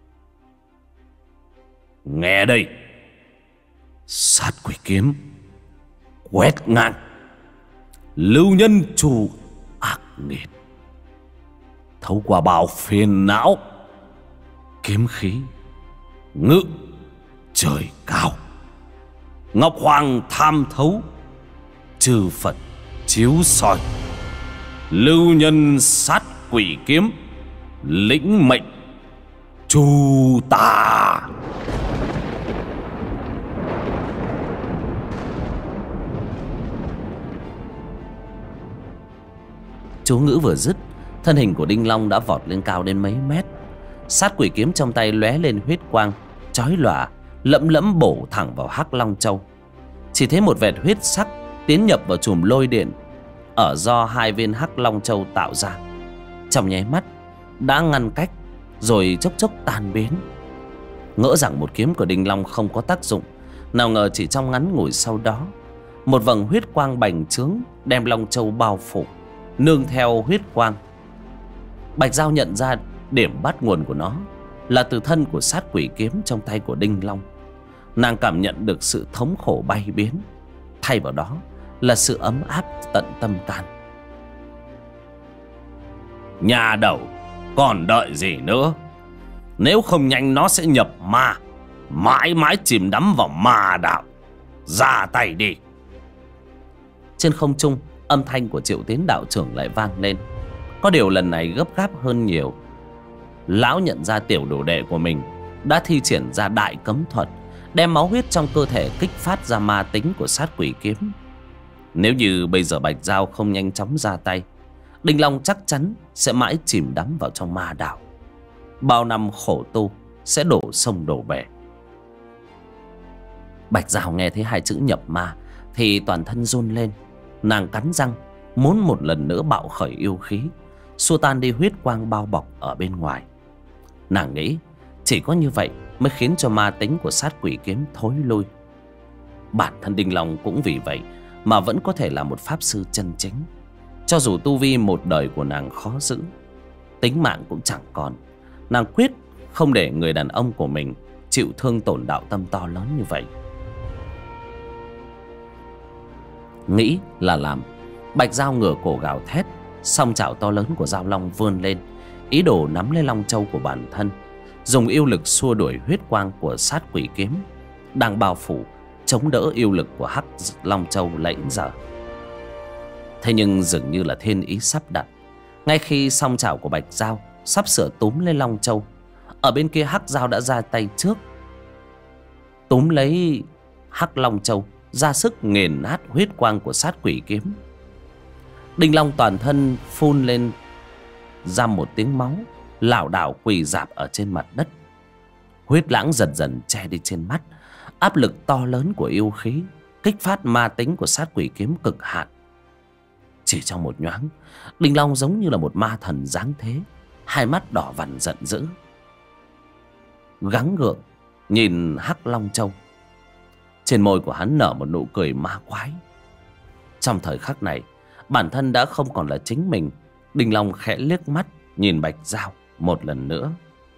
Nghe đây! Sát quỷ kiếm quét ngang, lưu nhân chu ác nghiệt, thấu qua bao phiền não, kiếm khí ngự trời cao. Ngọc Hoàng tham thấu, chư Phật chiếu soi, lưu nhân sát quỷ kiếm lĩnh mệnh chu tà. Chú ngữ vừa dứt, thân hình của Đinh Long đã vọt lên cao đến mấy mét. Sát quỷ kiếm trong tay lóe lên huyết quang chói lòa, lẫm lẫm bổ thẳng vào Hắc Long Châu. Chỉ thấy một vệt huyết sắc tiến nhập vào chùm lôi điện ở do hai viên Hắc Long Châu tạo ra. Trong nháy mắt đã ngăn cách, rồi chốc chốc tan biến. Ngỡ rằng một kiếm của Đinh Long không có tác dụng, nào ngờ chỉ trong ngắn ngủi sau đó, một vầng huyết quang bành trướng đem Long Châu bao phủ. Nương theo huyết quang, Bạch Dao nhận ra điểm bắt nguồn của nó là từ thân của sát quỷ kiếm trong tay của Đinh Long. Nàng cảm nhận được sự thống khổ bay biến, thay vào đó là sự ấm áp tận tâm can. Nhà đầu, còn đợi gì nữa? Nếu không nhanh nó sẽ nhập ma, mãi mãi chìm đắm vào ma đạo. Ra tay đi! Trên không trung, âm thanh của Triệu Tiến đạo trưởng lại vang lên. Có điều lần này gấp gáp hơn nhiều. Lão nhận ra tiểu đồ đệ của mình đã thi triển ra đại cấm thuật đem máu huyết trong cơ thể kích phát ra ma tính của sát quỷ kiếm. Nếu như bây giờ Bạch Dao không nhanh chóng ra tay, Đinh Long chắc chắn sẽ mãi chìm đắm vào trong ma đạo. Bao năm khổ tu sẽ đổ sông đổ bể. Bạch Dao nghe thấy hai chữ nhập ma thì toàn thân run lên. Nàng cắn răng muốn một lần nữa bạo khởi yêu khí, xua tan đi huyết quang bao bọc ở bên ngoài. Nàng nghĩ chỉ có như vậy mới khiến cho ma tính của sát quỷ kiếm thối lui. Bản thân Đinh Long cũng vì vậy mà vẫn có thể là một pháp sư chân chính. Cho dù tu vi một đời của nàng khó giữ, tính mạng cũng chẳng còn, nàng quyết không để người đàn ông của mình chịu thương tổn đạo tâm to lớn như vậy. Nghĩ là làm, Bạch Dao ngửa cổ gào thét, song chảo to lớn của Dao Long vươn lên, ý đồ nắm lấy long châu của bản thân, dùng yêu lực xua đuổi huyết quang của sát quỷ kiếm đang bao phủ, chống đỡ yêu lực của hắc long châu lẫy giờ. Thế nhưng dường như là thiên ý sắp đặt, ngay khi song chảo của Bạch Dao sắp sửa túm lấy long châu, ở bên kia hắc dao đã ra tay trước, túm lấy hắc long châu, ra sức nghiền nát huyết quang của sát quỷ kiếm. Đinh Long toàn thân phun lên ra một tiếng máu, lảo đảo quỳ rạp ở trên mặt đất. Huyết lãng dần dần che đi trên mắt. Áp lực to lớn của yêu khí kích phát ma tính của sát quỷ kiếm cực hạn. Chỉ trong một nhoáng, Đinh Long giống như là một ma thần giáng thế, hai mắt đỏ vằn giận dữ, gắng gượng nhìn hắc long châu. Trên môi của hắn nở một nụ cười ma quái. Trong thời khắc này, bản thân đã không còn là chính mình. Đinh Long khẽ liếc mắt nhìn Bạch Dao một lần nữa.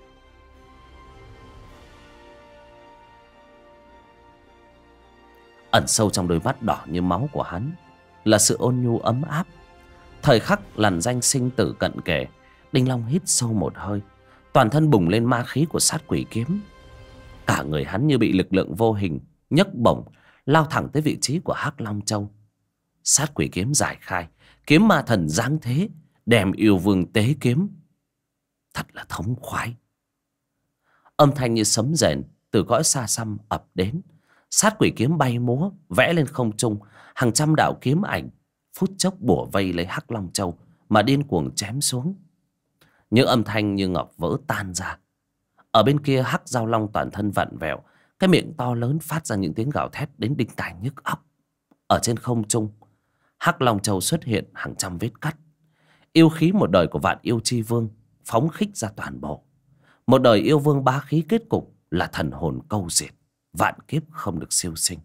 Ẩn sâu trong đôi mắt đỏ như máu của hắn là sự ôn nhu ấm áp. Thời khắc lằn ranh sinh tử cận kề, Đinh Long hít sâu một hơi, toàn thân bùng lên ma khí của sát quỷ kiếm. Cả người hắn như bị lực lượng vô hình nhấc bổng, lao thẳng tới vị trí của hắc long châu. Sát quỷ kiếm giải khai, kiếm ma thần giáng thế, đem yêu vương tế kiếm. Thật là thống khoái. Âm thanh như sấm rền từ cõi xa xăm ập đến. Sát quỷ kiếm bay múa, vẽ lên không trung, hàng trăm đạo kiếm ảnh phút chốc bủa vây lấy hắc long châu mà điên cuồng chém xuống. Những âm thanh như ngọc vỡ tan ra. Ở bên kia hắc giao long toàn thân vặn vẹo, cái miệng to lớn phát ra những tiếng gào thét đến đinh tai nhức óc. Ở trên không trung, hắc long châu xuất hiện hàng trăm vết cắt. Yêu khí một đời của Vạn Yêu Chi Vương phóng khích ra toàn bộ. Một đời yêu vương bá khí kết cục là thần hồn câu diệt, vạn kiếp không được siêu sinh.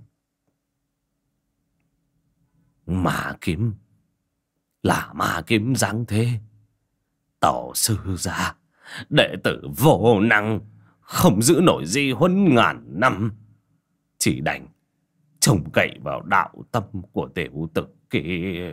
Ma kiếm là ma kiếm giáng thế. Tổ sư gia, đệ tử vô năng, không giữ nổi di huấn ngàn năm, chỉ đành trông cậy vào đạo tâm của tiểu tử kia.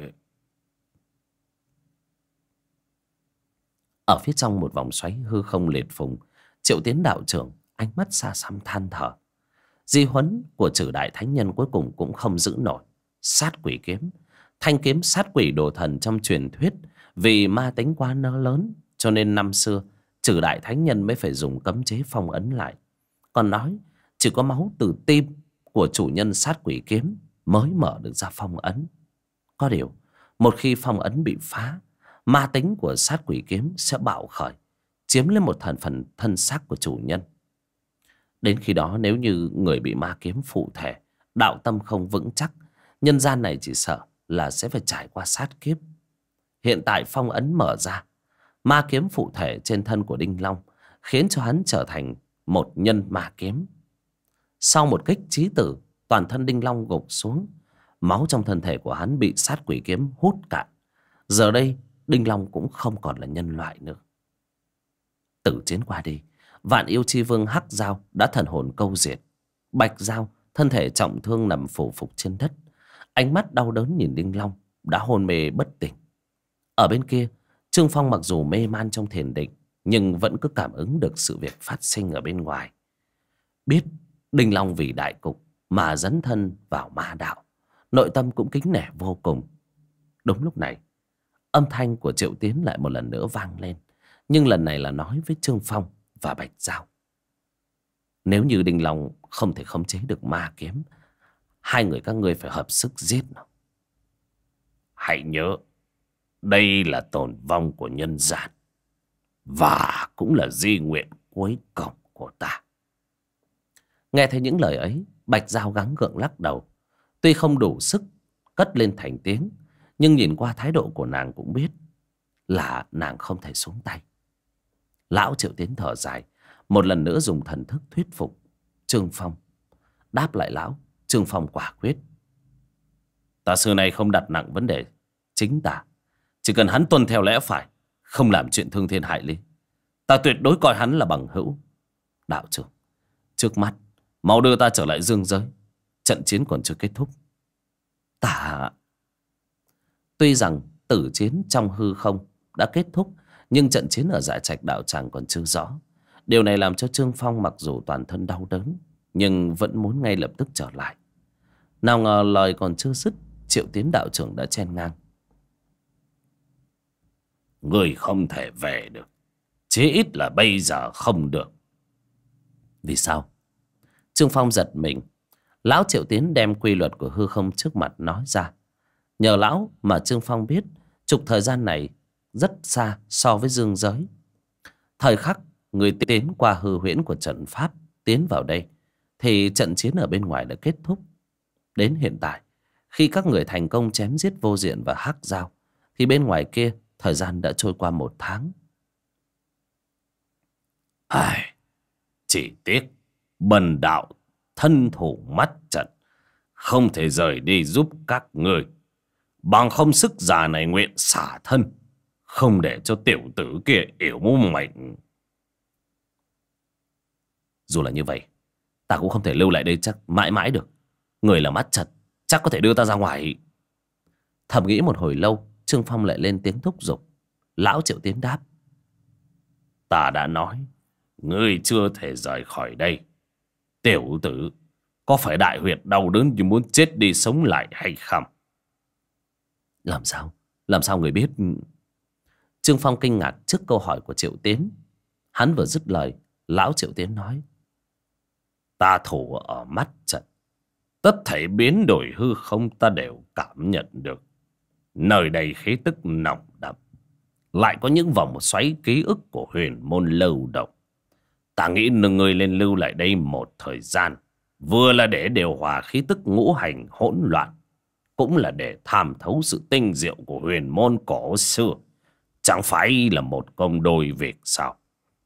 Ở phía trong một vòng xoáy hư không liệt phùng, Triệu Tiến đạo trưởng ánh mắt xa xăm than thở. Di huấn của Trừ Đại Thánh Nhân cuối cùng cũng không giữ nổi. Sát quỷ kiếm, thanh kiếm sát quỷ đồ thần trong truyền thuyết, vì ma tính quá lớn cho nên năm xưa Trừ Đại Thánh Nhân mới phải dùng cấm chế phong ấn lại. Còn nói chỉ có máu từ tim của chủ nhân sát quỷ kiếm mới mở được ra phong ấn. Có điều một khi phong ấn bị phá, ma tính của sát quỷ kiếm sẽ bạo khởi, chiếm lấy một phần thân xác của chủ nhân. Đến khi đó nếu như người bị ma kiếm phụ thể, đạo tâm không vững chắc, nhân gian này chỉ sợ là sẽ phải trải qua sát kiếp. Hiện tại phong ấn mở ra, ma kiếm phụ thể trên thân của Đinh Long khiến cho hắn trở thành một nhân ma kiếm. Sau một kích chí tử, toàn thân Đinh Long gục xuống, máu trong thân thể của hắn bị sát quỷ kiếm hút cạn. Giờ đây Đinh Long cũng không còn là nhân loại nữa. Tử chiến qua đi, Vạn Yêu Chi Vương hắc dao đã thần hồn câu diệt. Bạch Dao thân thể trọng thương nằm phủ phục trên đất, ánh mắt đau đớn nhìn Đinh Long đã hôn mê bất tỉnh. Ở bên kia, Trương Phong mặc dù mê man trong thiền định, nhưng vẫn cứ cảm ứng được sự việc phát sinh ở bên ngoài. Biết Đinh Long vì đại cục mà dấn thân vào ma đạo, nội tâm cũng kính nể vô cùng. Đúng lúc này, âm thanh của Triệu Tiến lại một lần nữa vang lên, nhưng lần này là nói với Trương Phong và Bạch Dao. Nếu như Đinh Long không thể khống chế được ma kiếm, hai người các ngươi phải hợp sức giết nó. Hãy nhớ, đây là tồn vong của nhân gian, và cũng là di nguyện cuối cùng của ta. Nghe thấy những lời ấy, Bạch Dao gắng gượng lắc đầu. Tuy không đủ sức cất lên thành tiếng, nhưng nhìn qua thái độ của nàng cũng biết là nàng không thể xuống tay. Lão Triệu Tiến thở dài, một lần nữa dùng thần thức thuyết phục Trương Phong. Đáp lại lão, Trương Phong quả quyết: Ta xưa nay không đặt nặng vấn đề chính tà, chỉ cần hắn tuân theo lẽ phải, không làm chuyện thương thiên hại lý, ta tuyệt đối coi hắn là bằng hữu. Đạo trưởng, trước mắt mau đưa ta trở lại dương giới, trận chiến còn chưa kết thúc. Tuy rằng tử chiến trong hư không đã kết thúc, nhưng trận chiến ở Dạ Trạch đạo tràng còn chưa rõ. Điều này làm cho Trương Phong mặc dù toàn thân đau đớn, nhưng vẫn muốn ngay lập tức trở lại. Nào ngờ lời còn chưa dứt, Triệu Tiến đạo trưởng đã chen ngang: Người không thể về được, chí ít là bây giờ không được. Vì sao? Trương Phong giật mình. Lão Triệu Tiến đem quy luật của hư không trước mặt nói ra. Nhờ lão mà Trương Phong biết trục thời gian này rất xa so với dương giới. Thời khắc người tiến qua hư huyễn của trận pháp tiến vào đây, thì trận chiến ở bên ngoài đã kết thúc. Đến hiện tại, khi các người thành công chém giết Vô Diện và Hắc Dao, thì bên ngoài kia thời gian đã trôi qua 1 tháng. Chỉ tiếc bần đạo thân thủ mắt trận, không thể rời đi giúp các người. Bằng không sức già này nguyện xả thân, không để cho tiểu tử kia yếu mệnh. Dù là như vậy, ta cũng không thể lưu lại đây chắc mãi mãi được. Người là mắt chật, chắc có thể đưa ta ra ngoài. Thầm nghĩ một hồi lâu, Trương Phong lại lên tiếng thúc giục. Lão Triệu Tiến đáp: Ta đã nói, ngươi chưa thể rời khỏi đây. Tiểu tử, có phải đại huyệt đau đớn như muốn chết đi sống lại hay không? Làm sao? Làm sao người biết? Trương Phong kinh ngạc trước câu hỏi của Triệu Tiến. Hắn vừa dứt lời, lão Triệu Tiến nói: Ta thủ ở mắt trận, tất thảy biến đổi hư không ta đều cảm nhận được. Nơi đây khí tức nồng đậm, lại có những vòng xoáy ký ức của huyền môn lưu động. Ta nghĩ người lên lưu lại đây một thời gian, vừa là để điều hòa khí tức ngũ hành hỗn loạn, cũng là để tham thấu sự tinh diệu của huyền môn cổ xưa. Chẳng phải là một công đôi việc sao?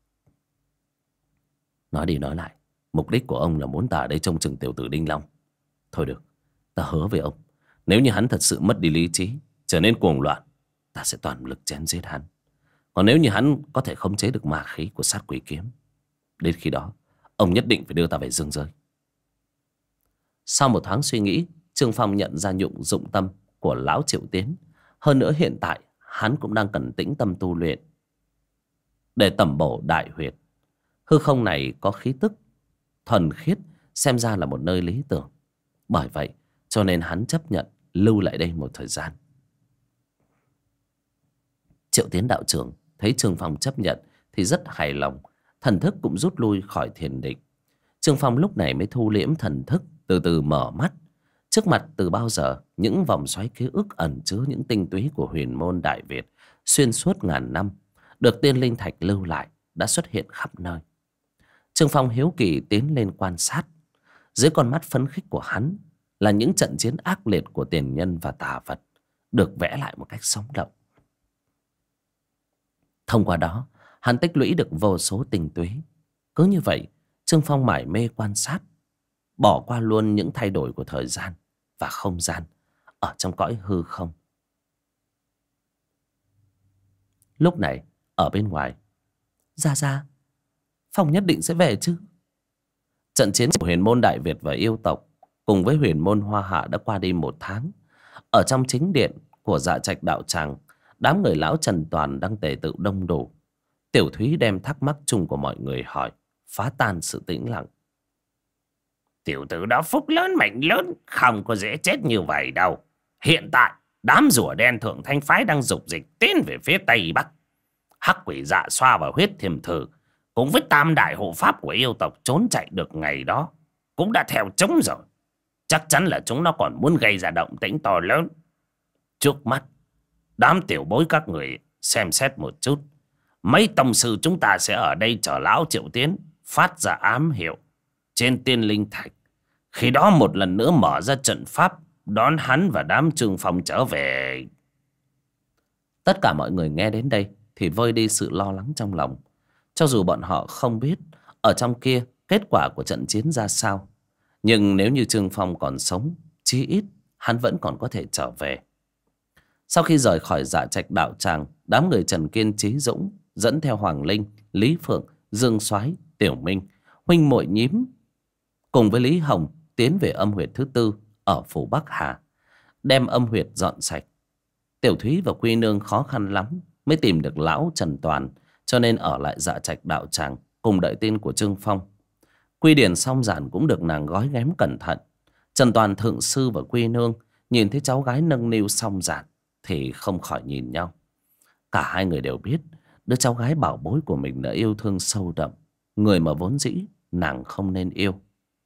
Nói đi nói lại, mục đích của ông là muốn ta ở đây trông chừng tiểu tử Đinh Long. Thôi được, ta hứa với ông, nếu như hắn thật sự mất đi lý trí, trở nên cuồng loạn, ta sẽ toàn lực chém giết hắn. Còn nếu như hắn có thể khống chế được ma khí của sát quỷ kiếm, đến khi đó ông nhất định phải đưa ta về dương giới. Sau 1 tháng suy nghĩ, Trương Phong nhận ra dụng tâm của lão Triệu Tiến. Hơn nữa hiện tại hắn cũng đang cần tĩnh tâm tu luyện để tẩm bổ đại huyệt. Hư không này có khí tức thuần khiết, xem ra là một nơi lý tưởng. Bởi vậy cho nên hắn chấp nhận lưu lại đây một thời gian. Triệu Tiến đạo trưởng thấy Trương Phong chấp nhận thì rất hài lòng, thần thức cũng rút lui khỏi thiền định. Trương Phong lúc này mới thu liễm thần thức, từ từ mở mắt. Trước mặt từ bao giờ những vòng xoáy ký ức ẩn chứa những tinh túy của huyền môn Đại Việt xuyên suốt ngàn năm, được tiên linh thạch lưu lại, đã xuất hiện khắp nơi. Trương Phong hiếu kỳ tiến lên quan sát. Dưới con mắt phấn khích của hắn là những trận chiến ác liệt của tiền nhân và tà vật được vẽ lại một cách sống động. Thông qua đó hắn tích lũy được vô số tinh túy. Cứ như vậy Trương Phong mải mê quan sát, bỏ qua luôn những thay đổi của thời gian và không gian ở trong cõi hư không. Lúc này ở bên ngoài, Ra Phong nhất định sẽ về chứ? Trận chiến của huyền môn Đại Việt và yêu tộc cùng với huyền môn Hoa Hạ đã qua đi 1 tháng. Ở trong chính điện của Dạ Trạch đạo tràng, đám người lão Trần Toàn đang tề tựu đông đủ. Tiểu Thúy đem thắc mắc chung của mọi người hỏi, phá tan sự tĩnh lặng. Tiểu tử đó phúc lớn mệnh lớn, không có dễ chết như vậy đâu. Hiện tại đám rùa đen Thượng Thanh phái đang dục dịch tiến về phía tây bắc. Hắc quỷ Dạ Xoa và huyết thiềm thử cùng với tam đại hộ pháp của yêu tộc trốn chạy được ngày đó, cũng đã theo chống rồi. Chắc chắn là chúng nó còn muốn gây ra động tĩnh to lớn. Trước mắt, đám tiểu bối các người xem xét một chút. Mấy tông sư chúng ta sẽ ở đây chờ lão Triệu Tiến phát ra ám hiệu trên tiên linh thạch. Khi đó một lần nữa mở ra trận pháp đón hắn và đám Trương Phong trở về. Tất cả mọi người nghe đến đây thì vơi đi sự lo lắng trong lòng. Cho dù bọn họ không biết ở trong kia kết quả của trận chiến ra sao, nhưng nếu như Trương Phong còn sống, chí ít hắn vẫn còn có thể trở về. Sau khi rời khỏi Dạ Trạch đạo tràng, đám người Trần Kiên, Chí Dũng dẫn theo Hoàng Linh, Lý Phượng, Dương Soái, Tiểu Minh, huynh muội Nhím cùng với Lý Hồng tiến về âm huyệt thứ tư ở phủ Bắc Hà, đem âm huyệt dọn sạch. Tiểu Thúy và Quy Nương khó khăn lắm mới tìm được lão Trần Toàn, cho nên ở lại Dạ Trạch đạo tràng cùng đợi tin của Trương Phong. Quy Điển Song Giản cũng được nàng gói ghém cẩn thận. Trần Toàn thượng sư và Quy Nương nhìn thấy cháu gái nâng niu Song Giản thì không khỏi nhìn nhau. Cả hai người đều biết đứa cháu gái bảo bối của mình đã yêu thương sâu đậm người mà vốn dĩ nàng không nên yêu.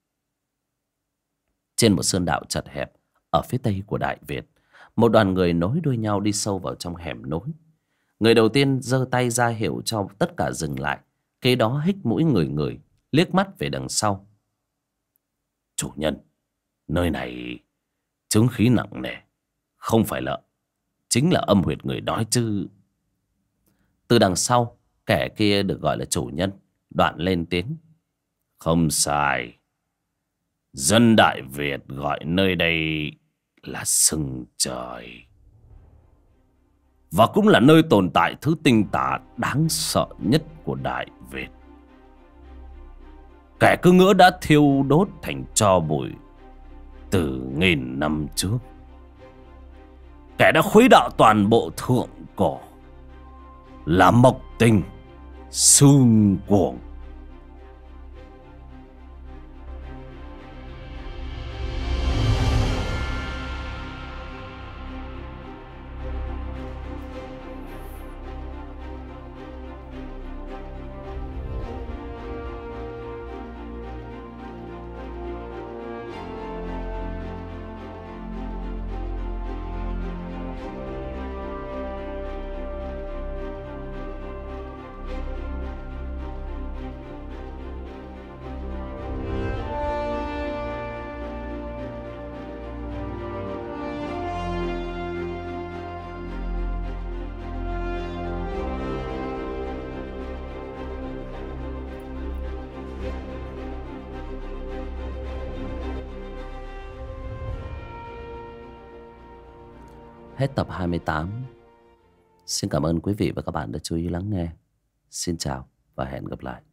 Trên một sơn đạo chật hẹp ở phía tây của Đại Việt, một đoàn người nối đuôi nhau đi sâu vào trong hẻm núi. Người đầu tiên giơ tay ra hiệu cho tất cả dừng lại, kế đó hít mũi ngửi liếc mắt về đằng sau. Chủ nhân, nơi này chứng khí nặng nề, không phải là chính là âm huyệt người nói chứ. Từ đằng sau, kẻ kia được gọi là chủ nhân đoạn lên tiếng. Không sai, dân Đại Việt gọi nơi đây là Sừng Trời, và cũng là nơi tồn tại thứ tinh tà đáng sợ nhất của Đại Việt. Kẻ cứ ngỡ đã thiêu đốt thành tro bụi từ nghìn năm trước. Kẻ đã khuấy đạo toàn bộ thượng cổ là Mộc Tình Xương Cuồng. Hết tập 28. Xin cảm ơn quý vị và các bạn đã chú ý lắng nghe. Xin chào và hẹn gặp lại.